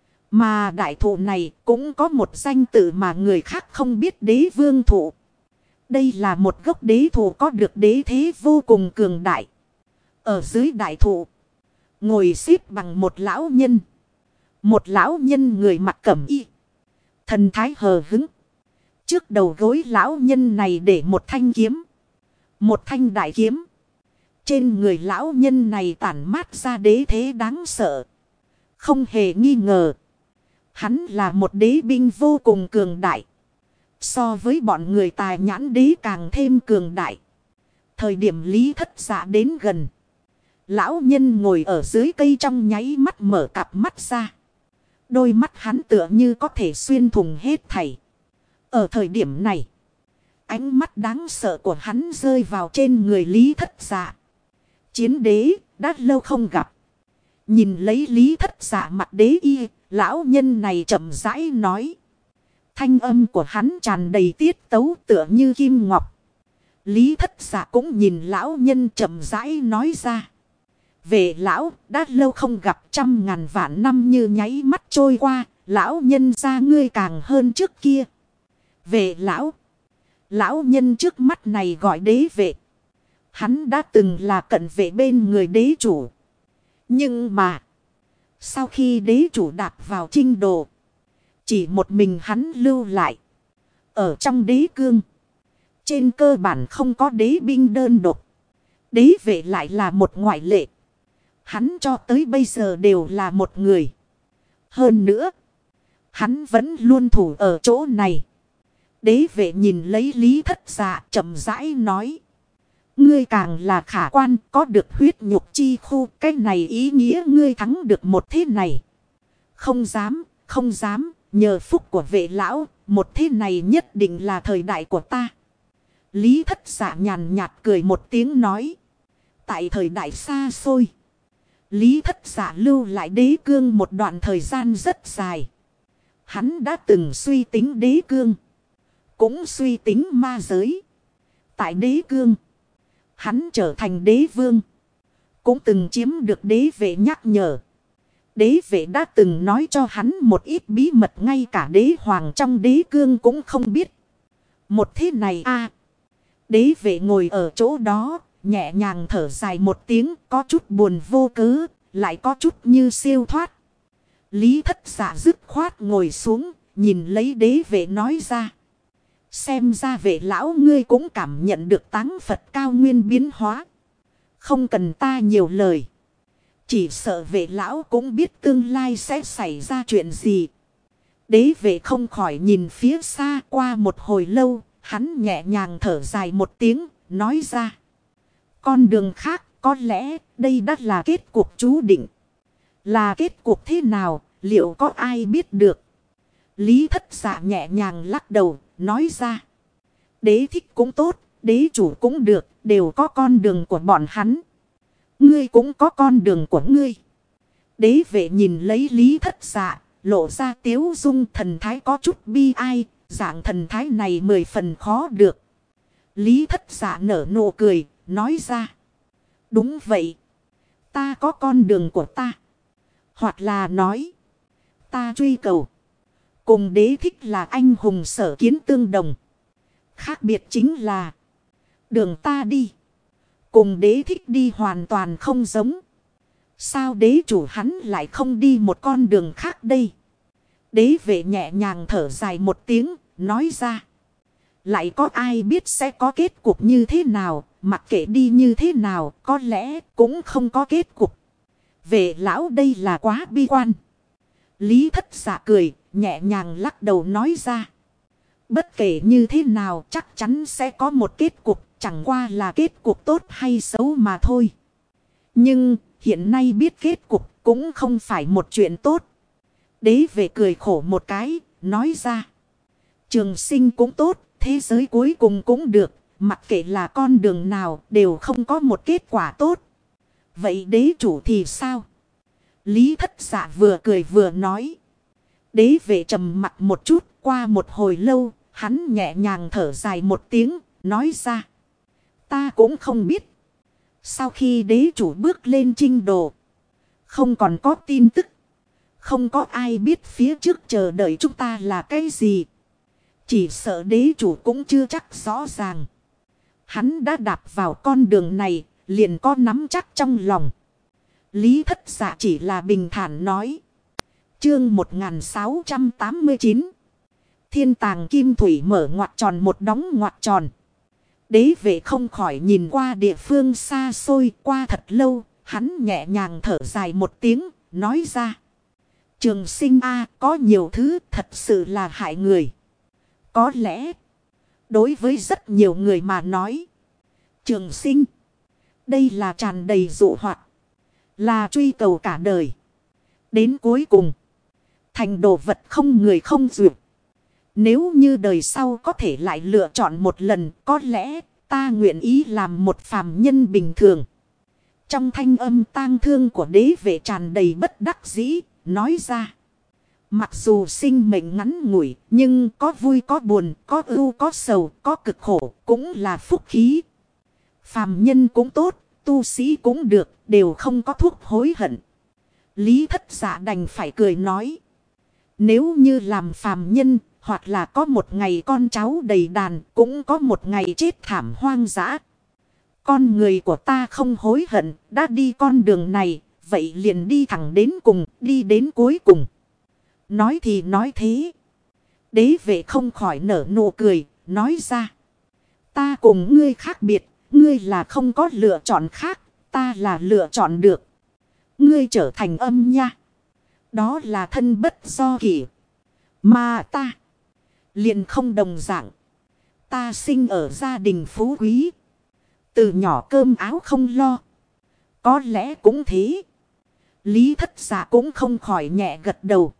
Mà đại thụ này cũng có một danh tự mà người khác không biết, đế vương thụ. Đây là một gốc đế thụ có được đế thế vô cùng cường đại. Ở dưới đại thụ, ngồi xếp bằng một lão nhân. Một lão nhân người mặc cẩm y, thần thái hờ hứng. Trước đầu gối lão nhân này để một thanh kiếm. Một thanh đại kiếm. Trên người lão nhân này tản mát ra đế thế đáng sợ. Không hề nghi ngờ, hắn là một đế binh vô cùng cường đại. So với bọn người tài nhãn đế càng thêm cường đại. Thời điểm Lý Thất Dạ đến gần, lão nhân ngồi ở dưới cây trong nháy mắt mở cặp mắt ra. Đôi mắt hắn tựa như có thể xuyên thủng hết thảy. Ở thời điểm này, ánh mắt đáng sợ của hắn rơi vào trên người Lý Thất Dạ. Chiến đế, đã lâu không gặp. Nhìn lấy Lý Thất Dạ mặt đế y, lão nhân này chậm rãi nói. Thanh âm của hắn tràn đầy tiết tấu tựa như kim ngọc. Lý Thất Dạ cũng nhìn lão nhân chậm rãi nói ra. Về lão, đã lâu không gặp, 100.000 vạn năm như nháy mắt trôi qua, lão nhân ra ngươi càng hơn trước kia. Về lão, lão nhân trước mắt này gọi đế vệ. Hắn đã từng là cận vệ bên người đế chủ. Nhưng mà, sau khi đế chủ đạp vào Trinh Đồ, chỉ một mình hắn lưu lại. Ở trong đế cương, trên cơ bản không có đế binh đơn độc. Đế vệ lại là một ngoại lệ. Hắn cho tới bây giờ đều là một người. Hơn nữa, hắn vẫn luôn thủ ở chỗ này. Đế vệ nhìn lấy Lý Thất Dạ chậm rãi nói. Ngươi càng là khả quan, có được huyết nhục chi khu, cái này ý nghĩa ngươi thắng được một thế này. Không dám, không dám, nhờ phúc của vệ lão, một thế này nhất định là thời đại của ta. Lý Thất Dạ nhàn nhạt cười một tiếng nói. Tại thời đại xa xôi, Lý Thất Dạ lưu lại đế cương một đoạn thời gian rất dài. Hắn đã từng suy tính đế cương, cũng suy tính ma giới. Tại đế cương, hắn trở thành đế vương, cũng từng chiếm được đế vệ nhắc nhở. Đế vệ đã từng nói cho hắn một ít bí mật ngay cả đế hoàng trong đế cương cũng không biết. Một thế này đế vệ ngồi ở chỗ đó, nhẹ nhàng thở dài một tiếng, có chút buồn vô cớ, lại có chút như siêu thoát. Lý Thất Dạ dứt khoát ngồi xuống, nhìn lấy đế vệ nói ra. Xem ra vệ lão ngươi cũng cảm nhận được táng Phật cao nguyên biến hóa. Không cần ta nhiều lời. Chỉ sợ vệ lão cũng biết tương lai sẽ xảy ra chuyện gì. Đế vệ không khỏi nhìn phía xa, qua một hồi lâu, hắn nhẹ nhàng thở dài một tiếng, nói ra. Con đường khác, có lẽ đây đã là kết cuộc chú định. Là kết cuộc thế nào, liệu có ai biết được? Lý Thất Dạ nhẹ nhàng lắc đầu, nói ra. Đế thích cũng tốt, đế chủ cũng được, đều có con đường của bọn hắn. Ngươi cũng có con đường của ngươi. Đế vệ nhìn lấy Lý Thất Dạ, lộ ra tiếu dung, thần thái có chút bi ai, dạng thần thái này 10 phần khó được. Lý Thất Dạ nở nụ cười, nói ra. Đúng vậy. Ta có con đường của ta. Hoặc là nói. Ta truy cầu. Cùng đế thích là anh hùng sở kiến tương đồng. Khác biệt chính là. Đường ta đi. Cùng đế thích đi hoàn toàn không giống. Sao đế chủ hắn lại không đi một con đường khác đây? Đế vệ nhẹ nhàng thở dài một tiếng, nói ra. Lại có ai biết sẽ có kết cục như thế nào, mặc kệ đi như thế nào, có lẽ cũng không có kết cục. Vệ lão đây là quá bi quan. Lý Thất Dạ cười, nhẹ nhàng lắc đầu nói ra. Bất kể như thế nào chắc chắn sẽ có một kết cục, chẳng qua là kết cục tốt hay xấu mà thôi. Nhưng hiện nay biết kết cục cũng không phải một chuyện tốt. Đế vệ cười khổ một cái, nói ra. Trường sinh cũng tốt, thế giới cuối cùng cũng được, mặc kệ là con đường nào đều không có một kết quả tốt. Vậy đế chủ thì sao? Lý Thất Dạ vừa cười vừa nói. Đế vệ trầm mặt một chút, qua một hồi lâu, hắn nhẹ nhàng thở dài một tiếng, nói ra. Ta cũng không biết. Sau khi đế chủ bước lên chinh đồ, không còn có tin tức. Không có ai biết phía trước chờ đợi chúng ta là cái gì. Chỉ sợ đế chủ cũng chưa chắc rõ ràng. Hắn đã đạp vào con đường này, liền có nắm chắc trong lòng. Lý Thất Dạ chỉ là bình thản nói. Chương 1689. Thiên tàng kim thủy mở ngoặc tròn một đóng ngoặc tròn. Đế vệ không khỏi nhìn qua địa phương xa xôi, qua thật lâu, hắn nhẹ nhàng thở dài một tiếng, nói ra. Trường sinh có nhiều thứ thật sự là hại người. Có lẽ, đối với rất nhiều người mà nói, trường sinh, đây là tràn đầy dụ hoặc, là truy cầu cả đời. Đến cuối cùng, thành đồ vật không người không duyệt. Nếu như đời sau có thể lại lựa chọn một lần, có lẽ ta nguyện ý làm một phàm nhân bình thường. Trong thanh âm tang thương của đế vệ tràn đầy bất đắc dĩ, nói ra. Mặc dù sinh mệnh ngắn ngủi, nhưng có vui có buồn, có ưu có sầu, có cực khổ, cũng là phúc khí. Phàm nhân cũng tốt, tu sĩ cũng được, đều không có thuốc hối hận. Lý Thất Dạ đành phải cười nói. Nếu như làm phàm nhân, hoặc là có một ngày con cháu đầy đàn, cũng có một ngày chết thảm hoang dã. Con người của ta không hối hận, đã đi con đường này, vậy liền đi thẳng đến cùng, đi đến cuối cùng. Nói thì nói thế. Đế vệ không khỏi nở nụ cười, nói ra. Ta cùng ngươi khác biệt, ngươi là không có lựa chọn khác, ta là lựa chọn được. Ngươi trở thành âm nha. Đó là thân bất do kỷ. Mà ta, liền không đồng dạng. Ta sinh ở gia đình phú quý. Từ nhỏ cơm áo không lo. Có lẽ cũng thế. Lý Thất Dạ cũng không khỏi nhẹ gật đầu.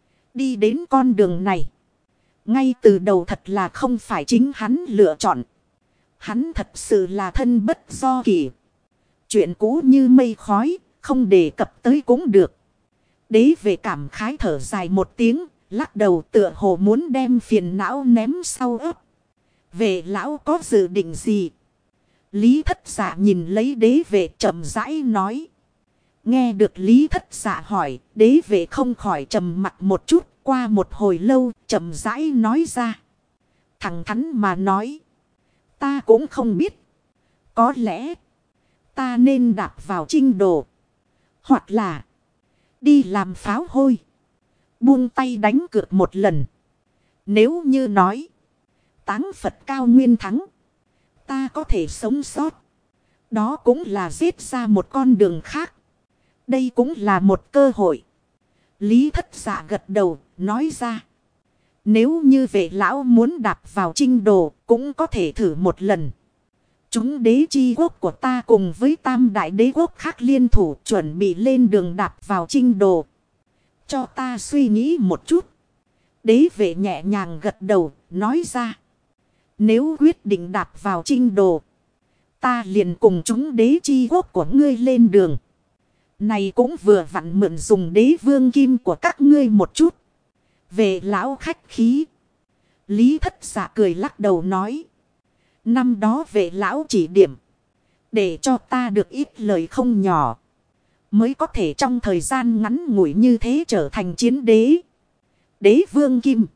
Đi đến con đường này. Ngay từ đầu thật là không phải chính hắn lựa chọn. Hắn thật sự là thân bất do kỳ. Chuyện cũ như mây khói, không đề cập tới cũng được. Đế vệ cảm khái thở dài một tiếng, lắc đầu tựa hồ muốn đem phiền não ném sau ấp. Vệ lão có dự định gì? Lý Thất Dạ nhìn lấy đế vệ chậm rãi nói. Nghe được Lý Thất Dạ hỏi, đế vệ không khỏi trầm mặt một chút, qua một hồi lâu chậm rãi nói ra. Thẳng thắn mà nói. Ta cũng không biết. Có lẽ ta nên đạp vào Trinh Đồ. Hoặc là đi làm pháo hôi. Buông tay đánh cược một lần. Nếu như nói táng Phật cao nguyên thắng. Ta có thể sống sót. Đó cũng là giết ra một con đường khác. Đây cũng là một cơ hội. Lý Thất Dạ gật đầu nói ra. Nếu như vệ lão muốn đạp vào Trinh Đồ cũng có thể thử một lần. Chúng đế chi quốc của ta cùng với tam đại đế quốc khác liên thủ chuẩn bị lên đường đạp vào Trinh Đồ. Cho ta suy nghĩ một chút. Đế vệ nhẹ nhàng gật đầu nói ra. Nếu quyết định đạp vào Trinh Đồ. Ta liền cùng chúng đế chi quốc của ngươi lên đường. Này cũng vừa vặn mượn dùng đế vương kim của các ngươi một chút. Về lão khách khí. Lý Thất Dạ cười lắc đầu nói. Năm đó về lão chỉ điểm. Để cho ta được ít lời không nhỏ. Mới có thể trong thời gian ngắn ngủi như thế trở thành chiến đế. Đế vương kim.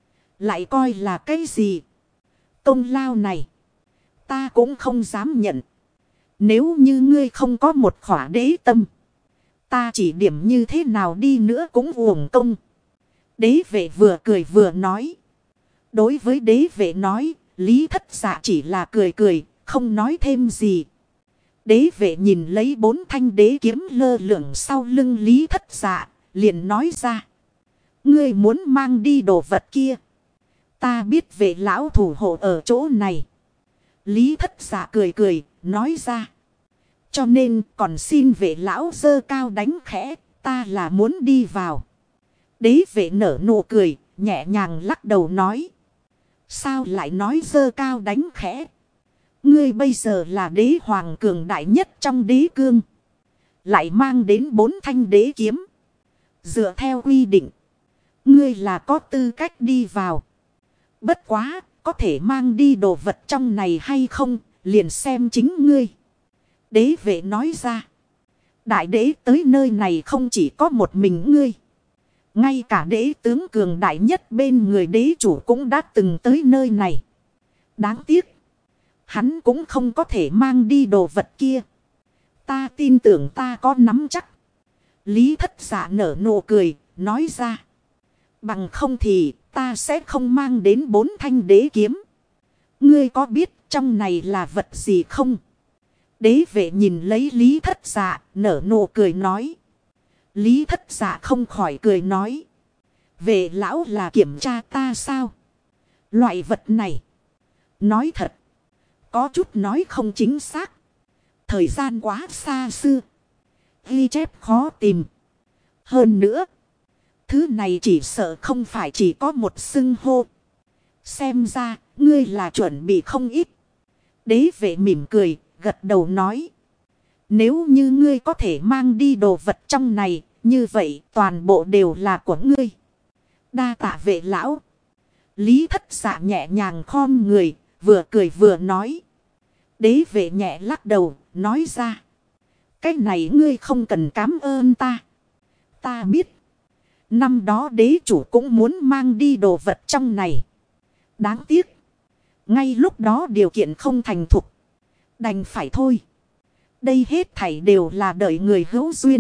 Lại coi là cái gì? Công lao này. Ta cũng không dám nhận. Nếu như ngươi không có một khỏa đế tâm. Ta chỉ điểm như thế nào đi nữa cũng uổng công. Đế vệ vừa cười vừa nói. Đối với đế vệ nói. Lý Thất Dạ chỉ là cười cười. Không nói thêm gì. Đế vệ nhìn lấy 4 thanh đế kiếm lơ lửng sau lưng Lý Thất Dạ. Liền nói ra. Ngươi muốn mang đi đồ vật kia. Ta biết vệ lão thủ hộ ở chỗ này. Lý Thất Dạ cười cười. Nói ra. Cho nên còn xin vệ lão dơ cao đánh khẽ. Ta là muốn đi vào. Đế vệ nở nụ cười. Nhẹ nhàng lắc đầu nói. Sao lại nói dơ cao đánh khẽ? Ngươi bây giờ là đế hoàng cường đại nhất trong đế cương. Lại mang đến 4 thanh đế kiếm. Dựa theo quy định. Ngươi là có tư cách đi vào. Bất quá, có thể mang đi đồ vật trong này hay không, liền xem chính ngươi. Đế vệ nói ra. Đại đế tới nơi này không chỉ có một mình ngươi. Ngay cả đế tướng cường đại nhất bên người đế chủ cũng đã từng tới nơi này. Đáng tiếc. Hắn cũng không có thể mang đi đồ vật kia. Ta tin tưởng ta có nắm chắc. Lý Thất Dạ nở nụ cười, nói ra. Bằng không thì ta sẽ không mang đến 4 thanh đế kiếm. Ngươi có biết trong này là vật gì không? Đế vệ nhìn lấy Lý Thất Dạ, nở nụ cười nói. Lý Thất Dạ không khỏi cười nói. Vệ lão là kiểm tra ta sao? Loại vật này. Nói thật. Có chút nói không chính xác. Thời gian quá xa xưa. Ghi chép khó tìm. Hơn nữa. Thứ này chỉ sợ không phải chỉ có một xưng hô. Xem ra ngươi là chuẩn bị không ít. Đế vệ mỉm cười. Gật đầu nói. Nếu như ngươi có thể mang đi đồ vật trong này. Như vậy toàn bộ đều là của ngươi. Đa tạ vệ lão. Lý Thất Dạ nhẹ nhàng khom người. Vừa cười vừa nói. Đế vệ nhẹ lắc đầu. Nói ra. Cái này ngươi không cần cảm ơn ta. Ta biết. Năm đó đế chủ cũng muốn mang đi đồ vật trong này. Đáng tiếc. Ngay lúc đó điều kiện không thành thục. Đành phải thôi. Đây hết thảy đều là đợi người hữu duyên.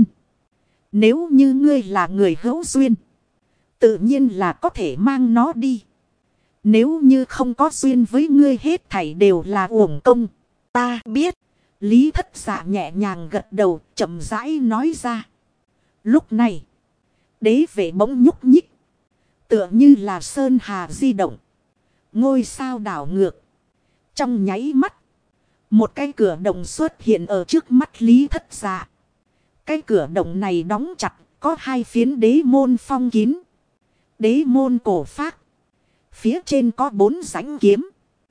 Nếu như ngươi là người hữu duyên. Tự nhiên là có thể mang nó đi. Nếu như không có duyên với ngươi hết thảy đều là uổng công. Ta biết. Lý Thất Dạ nhẹ nhàng gật đầu chậm rãi nói ra. Lúc này. Đế vệ bỗng nhúc nhích. Tựa như là sơn hà di động. Ngôi sao đảo ngược. Trong nháy mắt. Một cái cửa động xuất hiện ở trước mắt Lý Thất Dạ. Cái cửa động này đóng chặt. Có hai phiến đế môn phong kín. Đế môn cổ phác. Phía trên có 4 rãnh kiếm.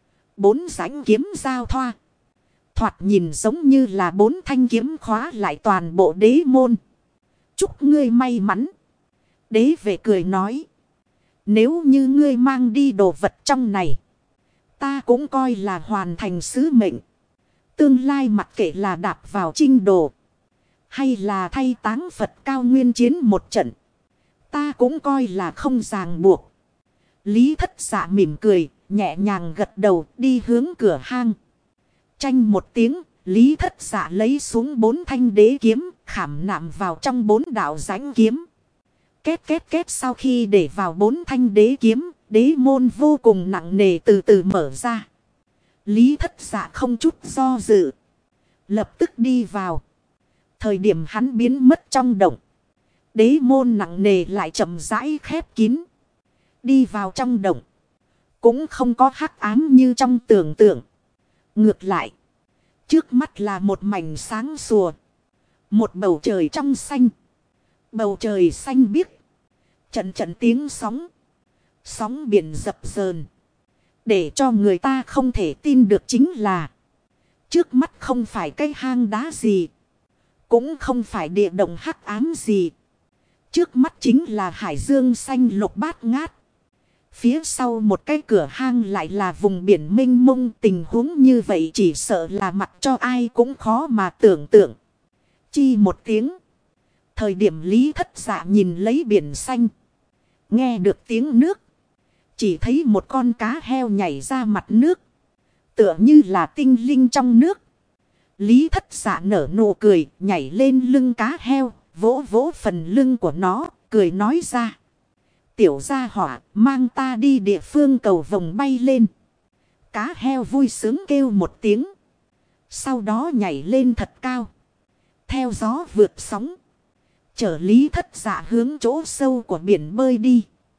4 rãnh kiếm giao thoa. Thoạt nhìn giống như là 4 thanh kiếm khóa lại toàn bộ đế môn. Chúc ngươi may mắn. Đế vệ cười nói. Nếu như ngươi mang đi đồ vật trong này. Ta cũng coi là hoàn thành sứ mệnh. Tương lai mặc kệ là đạp vào chinh đồ. Hay là thay táng Phật cao nguyên chiến một trận. Ta cũng coi là không ràng buộc. Lý Thất Dạ mỉm cười. Nhẹ nhàng gật đầu đi hướng cửa hang. Chanh một tiếng. Lý Thất Dạ lấy xuống 4 thanh đế kiếm. Khảm nạm vào trong 4 đạo rãnh kiếm. Két két két sau khi để vào 4 thanh đế kiếm. Đế môn vô cùng nặng nề từ từ mở ra. Lý Thất Dạ không chút do dự. Lập tức đi vào. Thời điểm hắn biến mất trong động. Đế môn nặng nề lại chậm rãi khép kín. Đi vào trong động. Cũng không có hắc ám như trong tưởng tượng. Ngược lại. Trước mắt là một mảnh sáng sủa. Một bầu trời trong xanh. Bầu trời xanh biếc. Trận trận tiếng sóng. Sóng biển dập dờn. Để cho người ta không thể tin được chính là. Trước mắt không phải cái hang đá gì. Cũng không phải địa động hắc ám gì. Trước mắt chính là hải dương xanh lục bát ngát. Phía sau một cái cửa hang lại là vùng biển mênh mông. Tình huống như vậy chỉ sợ là mặc cho ai cũng khó mà tưởng tượng. Chi một tiếng. Thời điểm Lý Thất Dạ nhìn lấy biển xanh. Nghe được tiếng nước. Chỉ thấy một con cá heo nhảy ra mặt nước. Tựa như là tinh linh trong nước. Lý Thất Dạ nở nụ cười. Nhảy lên lưng cá heo. Vỗ vỗ phần lưng của nó. Cười nói ra. Tiểu gia hỏa mang ta đi địa phương cầu vồng bay lên. Cá heo vui sướng kêu một tiếng. Sau đó nhảy lên thật cao. Theo gió vượt sóng. Chở Lý Thất Dạ hướng chỗ sâu của biển bơi đi.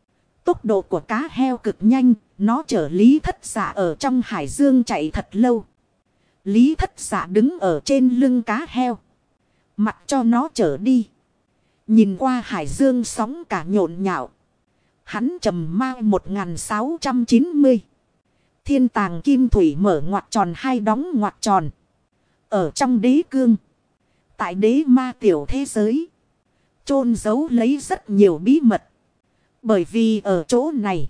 Tốc độ của cá heo cực nhanh. Nó chở Lý Thất Dạ ở trong hải dương chạy thật lâu. Lý Thất Dạ đứng ở trên lưng cá heo. Mặc cho nó chở đi. Nhìn qua hải dương sóng cả nhộn nhạo. Hắn trầm mang 1690. Thiên tàng kim thủy mở ngoặc tròn hai đóng ngoặc tròn. Ở trong đế cương. Tại đế ma tiểu thế giới. Chôn giấu lấy rất nhiều bí mật. Bởi vì ở chỗ này.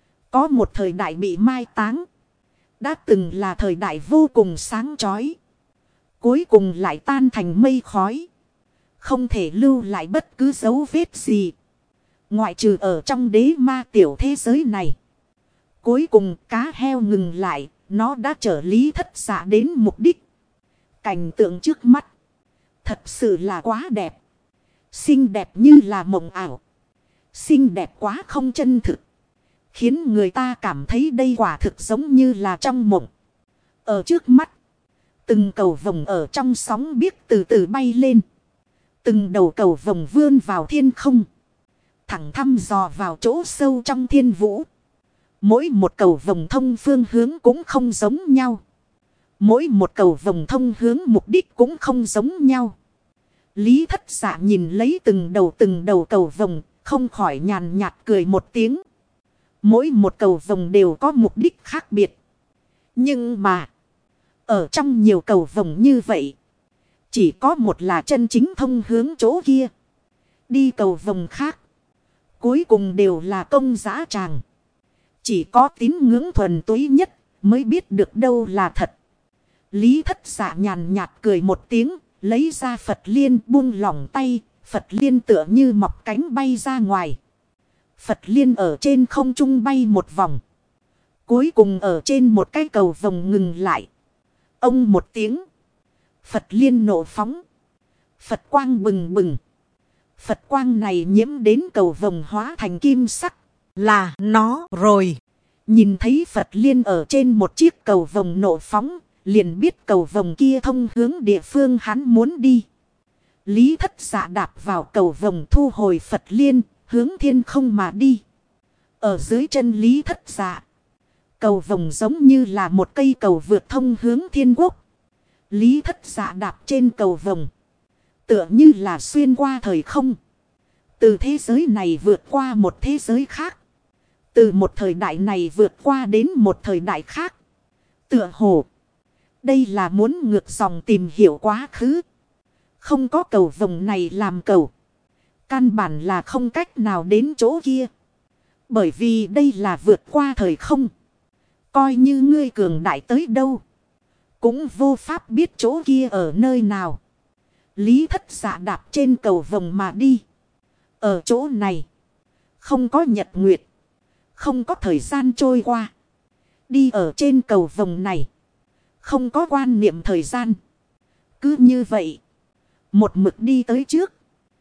Có một thời đại bị mai táng. Đã từng là thời đại vô cùng sáng chói. Cuối cùng lại tan thành mây khói. Không thể lưu lại bất cứ dấu vết gì. Ngoại trừ ở trong đế ma tiểu thế giới này. Cuối cùng cá heo ngừng lại. Nó đã chở Lý Thất Dạ đến mục đích. Cảnh tượng trước mắt. Thật sự là quá đẹp. Xinh đẹp như là mộng ảo. Xinh đẹp quá không chân thực. Khiến người ta cảm thấy đây quả thực giống như là trong mộng. Ở trước mắt. Từng cầu vồng ở trong sóng biếc từ từ bay lên. Từng đầu cầu vồng vươn vào thiên không. Thẳng thăm dò vào chỗ sâu trong thiên vũ. Mỗi một cầu vồng thông phương hướng cũng không giống nhau. Mỗi một cầu vồng thông hướng mục đích cũng không giống nhau. Lý Thất Dạ nhìn lấy từng đầu cầu vồng. Không khỏi nhàn nhạt cười một tiếng. Mỗi một cầu vồng đều có mục đích khác biệt. Nhưng mà. Ở trong nhiều cầu vồng như vậy. Chỉ có một là chân chính thông hướng chỗ kia. Đi cầu vồng khác. Cuối cùng đều là công dã tràng. Chỉ có tín ngưỡng thuần túy nhất mới biết được đâu là thật. Lý Thất Dạ nhàn nhạt cười một tiếng. Lấy ra Phật Liên buông lỏng tay. Phật Liên tựa như mọc cánh bay ra ngoài. Phật Liên ở trên không trung bay một vòng. Cuối cùng ở trên một cái cầu vồng ngừng lại. Ông một tiếng. Phật Liên nổ phóng. Phật quang bừng bừng. Phật quang này nhiễm đến cầu vồng hóa thành kim sắc. Là nó rồi. Nhìn thấy Phật Liên ở trên một chiếc cầu vồng nổ phóng. Liền biết cầu vồng kia thông hướng địa phương hắn muốn đi. Lý Thất Dạ đạp vào cầu vồng thu hồi Phật Liên. Hướng thiên không mà đi. Ở dưới chân Lý Thất Dạ. Cầu vồng giống như là một cây cầu vượt thông hướng thiên quốc. Lý Thất Dạ đạp trên cầu vồng. Tựa như là xuyên qua thời không. Từ thế giới này vượt qua một thế giới khác. Từ một thời đại này vượt qua đến một thời đại khác. Tựa hồ. Đây là muốn ngược dòng tìm hiểu quá khứ. Không có cầu vồng này làm cầu. Căn bản là không cách nào đến chỗ kia. Bởi vì đây là vượt qua thời không. Coi như ngươi cường đại tới đâu. Cũng vô pháp biết chỗ kia ở nơi nào. Lý Thất Dạ đạp trên cầu vồng mà đi. Ở chỗ này. Không có nhật nguyệt. Không có thời gian trôi qua. Đi ở trên cầu vồng này. Không có quan niệm thời gian. Cứ như vậy. Một mực đi tới trước.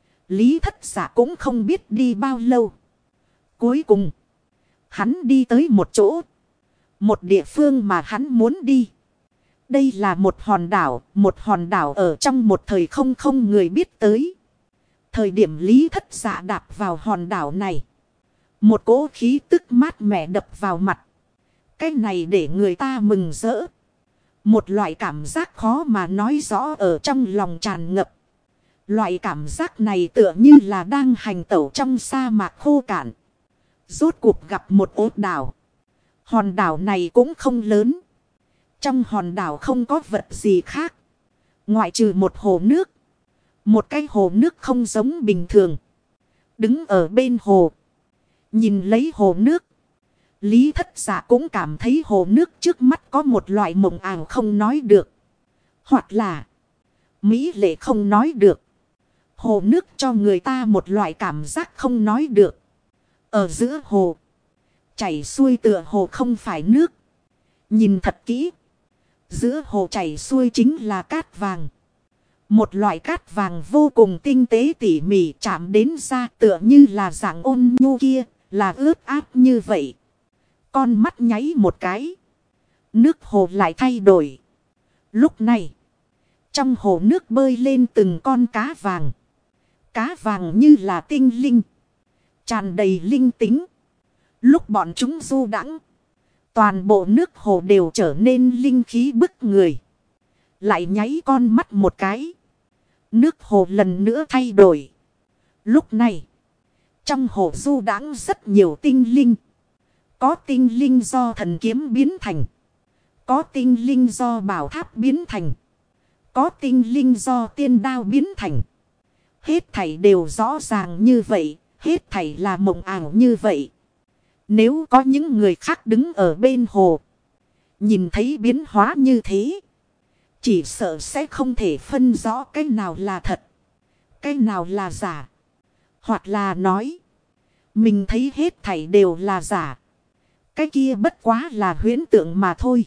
Lý Thất Dạ cũng không biết đi bao lâu. Cuối cùng. Hắn đi tới một chỗ. Một địa phương mà hắn muốn đi. Đây là một hòn đảo. Một hòn đảo ở trong một thời không người biết tới. Thời điểm Lý Thất Dạ đạp vào hòn đảo này. Một cỗ khí tức mát mẻ đập vào mặt. Cái này để người ta mừng rỡ. Một loại cảm giác khó mà nói rõ ở trong lòng tràn ngập. Loại cảm giác này tựa như là đang hành tẩu trong sa mạc khô cạn. Rốt cuộc gặp một ốt đảo. Hòn đảo này cũng không lớn. Trong hòn đảo không có vật gì khác. Ngoại trừ một hồ nước. Một cái hồ nước không giống bình thường. Đứng ở bên hồ. Nhìn lấy hồ nước. Lý Thất Dạ cũng cảm thấy hồ nước trước mắt có một loại mộng ảo không nói được. Hoặc là mỹ lệ không nói được. Hồ nước cho người ta một loại cảm giác không nói được. Ở giữa hồ. Chảy xuôi tựa hồ không phải nước. Nhìn thật kỹ. Giữa hồ chảy xuôi chính là cát vàng. Một loại cát vàng vô cùng tinh tế tỉ mỉ chạm đến da tựa như là dạng ôn nhu kia. Là ướt át như vậy. Con mắt nháy một cái. Nước hồ lại thay đổi. Lúc này. Trong hồ nước bơi lên từng con cá vàng. Cá vàng như là tinh linh. Tràn đầy linh tính. Lúc bọn chúng du đãng. Toàn bộ nước hồ đều trở nên linh khí bức người. Lại nháy con mắt một cái. Nước hồ lần nữa thay đổi. Lúc này. Trong hồ du đãng rất nhiều tinh linh. Có tinh linh do thần kiếm biến thành. Có tinh linh do bảo tháp biến thành. Có tinh linh do tiên đao biến thành. Hết thảy đều rõ ràng như vậy. Hết thảy là mộng ảo như vậy. Nếu có những người khác đứng ở bên hồ. Nhìn thấy biến hóa như thế. Chỉ sợ sẽ không thể phân rõ cái nào là thật. Cái nào là giả. Hoặc là nói. Mình thấy hết thảy đều là giả. Cái kia bất quá là huyễn tượng mà thôi.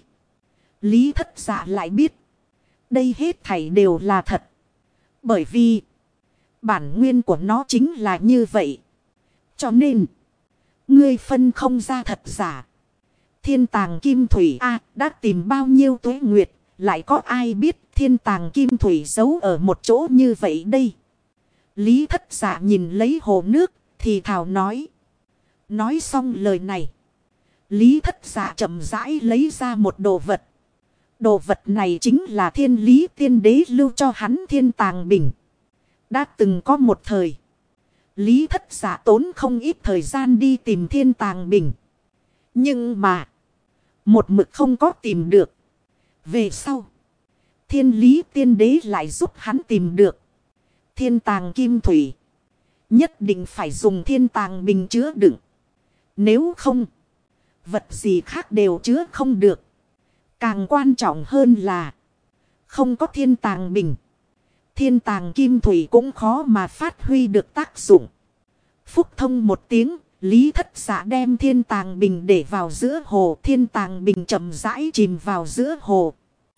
Lý Thất Dạ lại biết. Đây hết thảy đều là thật. Bởi vì. Bản nguyên của nó chính là như vậy. Cho nên. Ngươi phân không ra thật giả. Thiên tàng kim thủy A đã tìm bao nhiêu tuế nguyệt. Lại có ai biết thiên tàng kim thủy giấu ở một chỗ như vậy đây. Lý Thất Dạ nhìn lấy hồ nước. Thì thào nói. Nói xong lời này. Lý Thất Dạ chậm rãi lấy ra một đồ vật. Đồ vật này chính là thiên lý tiên đế lưu cho hắn thiên tàng bình. Đã từng có một thời. Lý Thất Dạ tốn không ít thời gian đi tìm thiên tàng bình. Nhưng mà. Một mực không có tìm được. Về sau. Thiên lý tiên đế lại giúp hắn tìm được. Thiên tàng kim thủy. Nhất định phải dùng thiên tàng bình chứa đựng. Nếu không. Vật gì khác đều chứa không được. Càng quan trọng hơn là. Không có thiên tàng bình. Thiên tàng kim thủy cũng khó mà phát huy được tác dụng. Phúc thông một tiếng. Lý Thất Dạ đem thiên tàng bình để vào giữa hồ. Thiên tàng bình chậm rãi chìm vào giữa hồ.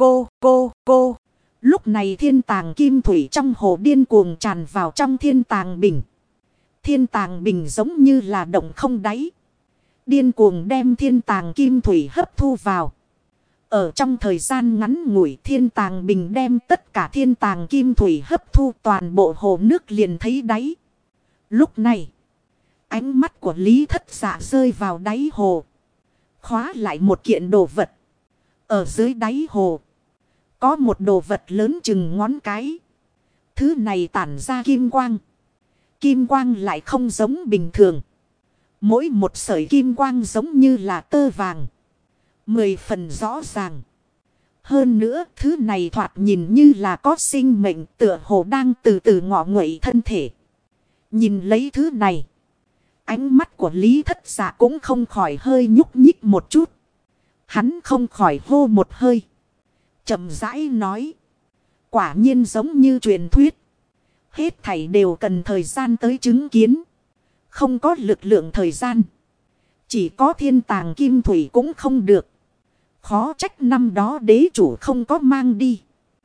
Cô. Lúc này thiên tàng kim thủy trong hồ điên cuồng tràn vào trong thiên tàng bình. Thiên tàng bình giống như là động không đáy. Điên cuồng đem thiên tàng kim thủy hấp thu vào. Ở trong thời gian ngắn ngủi thiên tàng bình đem tất cả thiên tàng kim thủy hấp thu toàn bộ hồ nước liền thấy đáy. Lúc này, ánh mắt của Lý Thất Dạ rơi vào đáy hồ. khóa lại một kiện đồ vật. Ở dưới đáy hồ có một đồ vật lớn chừng ngón cái. Thứ này tản ra kim quang. Kim quang lại không giống bình thường. Mỗi một sợi kim quang giống như là tơ vàng. 10 phần rõ ràng. Hơn nữa thứ này thoạt nhìn như là có sinh mệnh, tựa hồ đang từ từ ngọ nguậy thân thể. Nhìn lấy thứ này, ánh mắt của Lý Thất Dạ cũng không khỏi hơi nhúc nhích một chút. Hắn không khỏi hô một hơi. Chậm rãi nói. Quả nhiên giống như truyền thuyết. Hết thảy đều cần thời gian tới chứng kiến. Không có lực lượng thời gian. Chỉ có thiên tàng kim thủy cũng không được. Khó trách năm đó đế chủ không có mang đi.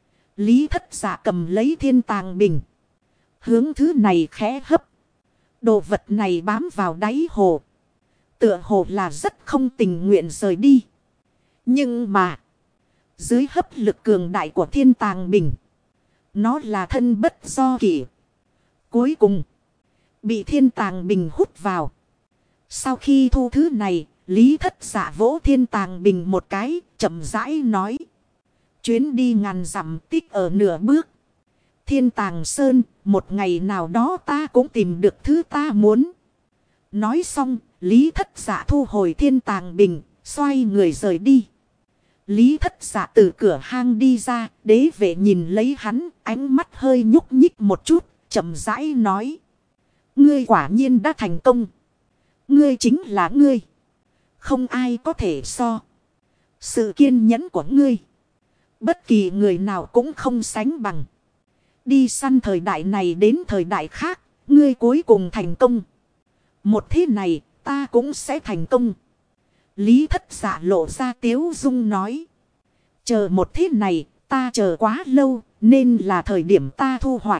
Lý Thất Dạ cầm lấy thiên tàng bình. Hướng thứ này khẽ hấp. Đồ vật này bám vào đáy hồ. Tựa hồ là rất không tình nguyện rời đi. Nhưng mà, dưới hấp lực cường đại của thiên tàng bình, nó là thân bất do kỷ. Cuối cùng, bị thiên tàng bình hút vào. Sau khi thu thứ này, Lý Thất Dạ vỗ thiên tàng bình một cái, chậm rãi nói. Chuyến đi ngàn dặm tích ở nửa bước. Thiên tàng sơn, một ngày nào đó ta cũng tìm được thứ ta muốn. Nói xong, Lý Thất Dạ thu hồi thiên tàng bình, xoay người rời đi. Lý Thất Dạ từ cửa hang đi ra, đế vệ nhìn lấy hắn, ánh mắt hơi nhúc nhích một chút, chậm rãi nói. Ngươi quả nhiên đã thành công. Ngươi chính là ngươi. Không ai có thể so. Sự kiên nhẫn của ngươi, bất kỳ người nào cũng không sánh bằng. Đi săn thời đại này đến thời đại khác, ngươi cuối cùng thành công. Một thế này, ta cũng sẽ thành công. Lý Thất Dạ lộ ra tiếu dung nói. Chờ một thế này, ta chờ quá lâu, nên là thời điểm ta thu hoạch.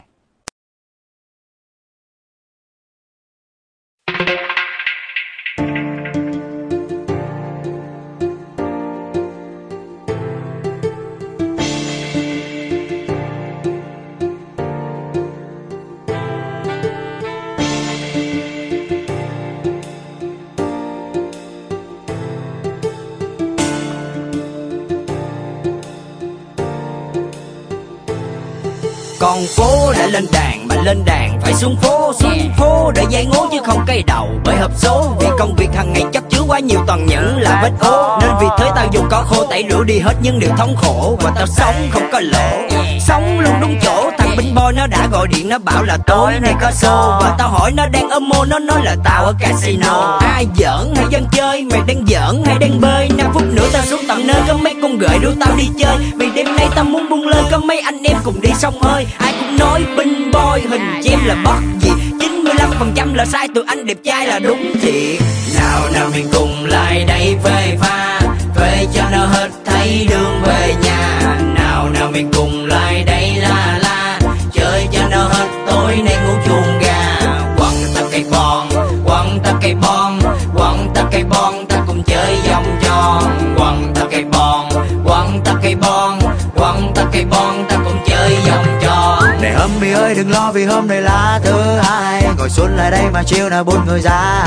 Con phố đã lên đàn, mà lên đàn phải xuống phố để giải ngố chứ không cây đầu bởi hợp số. Vì công việc hàng ngày chất chứa quá nhiều toàn những là vết ố, nên vì thế tao dùng có khô tẩy rửa đi hết những điều thống khổ. Và tao sống không có lỗ, sống luôn đúng chỗ. Thằng binh boy nó đã gọi điện, nó bảo là tối nay có show. Và tao hỏi nó đang ở mô, nó nói là tao ở casino. Ai giỡn hay dân chơi, mày đang giỡn hay đang bơi? 5 phút nữa tao xuống tận nơi, có mấy con gợi đuổi tao đi chơi. Vì đêm nay tao muốn buông lơi, có mấy anh em cùng đi sông hơi. Ai cũng nói binh boy hình chim là bất gì, 95% là sai, tụi anh đẹp trai là đúng thiệt. Nào nào mình cùng lại đây phê pha, phê cho nó hết thấy đường về nhà. Nào nào mình cùng lại đây la la, chơi cho nó hết tối nay ngủ chuồng gà. Quăng ta cây bon, quăng ta cây bon, quăng ta cây bon, ta cùng chơi vòng tròn. Quăng ta cây bon, quăng ta cây bon, quăng ta cây bon, ta cùng chơi vòng tròn. Này homie ơi đừng lo vì hôm nay là thứ hai, ngồi xuống lại đây mà chiều nào 4 người ra.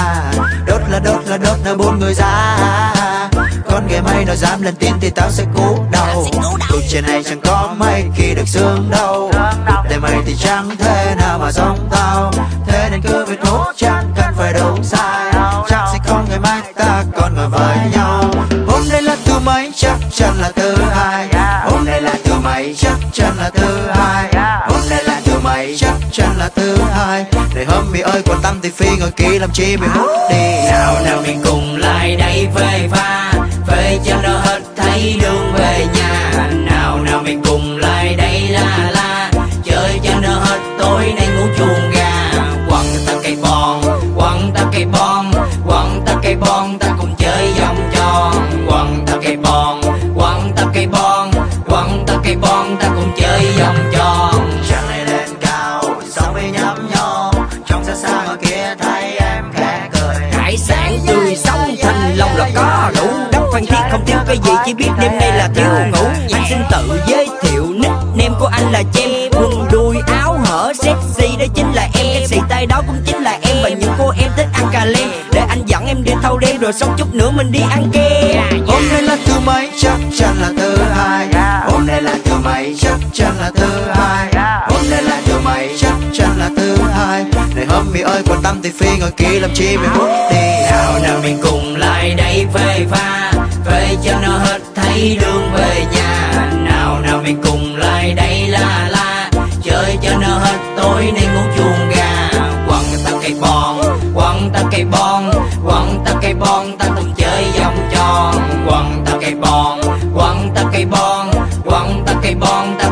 Đốt là 4 người ra. Con ghẻ mây nó dám lên tiếng thì tao sẽ cú đầu. Cuộc trên này chẳng có mấy khi được sướng đâu. Để mày thì chẳng thế nào mà giống tao. Thế nên cứ việc hút chẳng cần phải đúng sai. Chắc sẽ có ngày mai ta còn ngồi với nhau. Hôm nay là thứ mấy chắc chắn là thứ hai. Hôm nay là thứ mấy chắc chắn là thứ hai. Hôm nay là thứ mấy chắc chắn là thứ hai. Này homie ơi quan tâm thì phi ngồi kia làm chi mày hút đi. Nào nào mình cùng lại đây phê pha, phê cho nó hết thấy đường về nhà. Nào nào mình cùng lại đây la la, chơi cho nó hết tối nay ngủ chuồng gà. Quăng ta cây bon, quăng ta cây bon, quăng ta cây bon, ta cùng chơi vòng tròn. Quăng ta cây bon, quăng ta cây bon, quăng ta cây bon, ta cùng chơi vòng tròn. Trăng này lên cao, sóng với nhắm nhó, trong xa xa ngoài kia thấy em khẽ cười. Hải sản tươi sống thanh long là có đủ. Đất Phan Thiết không thiếu cái gì, chỉ biết đêm nay là thiếu ngủ. Anh xin tự giới thiệu nickname của anh là Jem. Quần đùi áo hở sexy đó chính là em. Cái xì tay đó cũng chính là em. Và những cô em thích ăn cà lem, để anh dẫn em đi thâu đêm rồi xong chút nữa mình đi ăn kem. Hôm nay là thứ mấy chắc chắn là thứ hai. Hôm nay là thứ mấy chắc chắn là thứ hai. Hôm nay là thứ mấy chắc chắn là thứ hai. Này homie ơi quan tâm thì phi ngồi kia làm chi mày muốn đi. Nào nào mình cùng lại đây phê pha, phê cho nó hết thấy đường về nhà. Nào nào mình cùng lại đây la la, chơi cho nó hết tối nay ngủ chuồng gà. Quăng ta cây bon, quăng ta cây bon, quăng ta cây bon, ta cùng chơi vòng tròn. Quăng ta cây bon, quăng ta cây bon, quăng ta cây bon, ta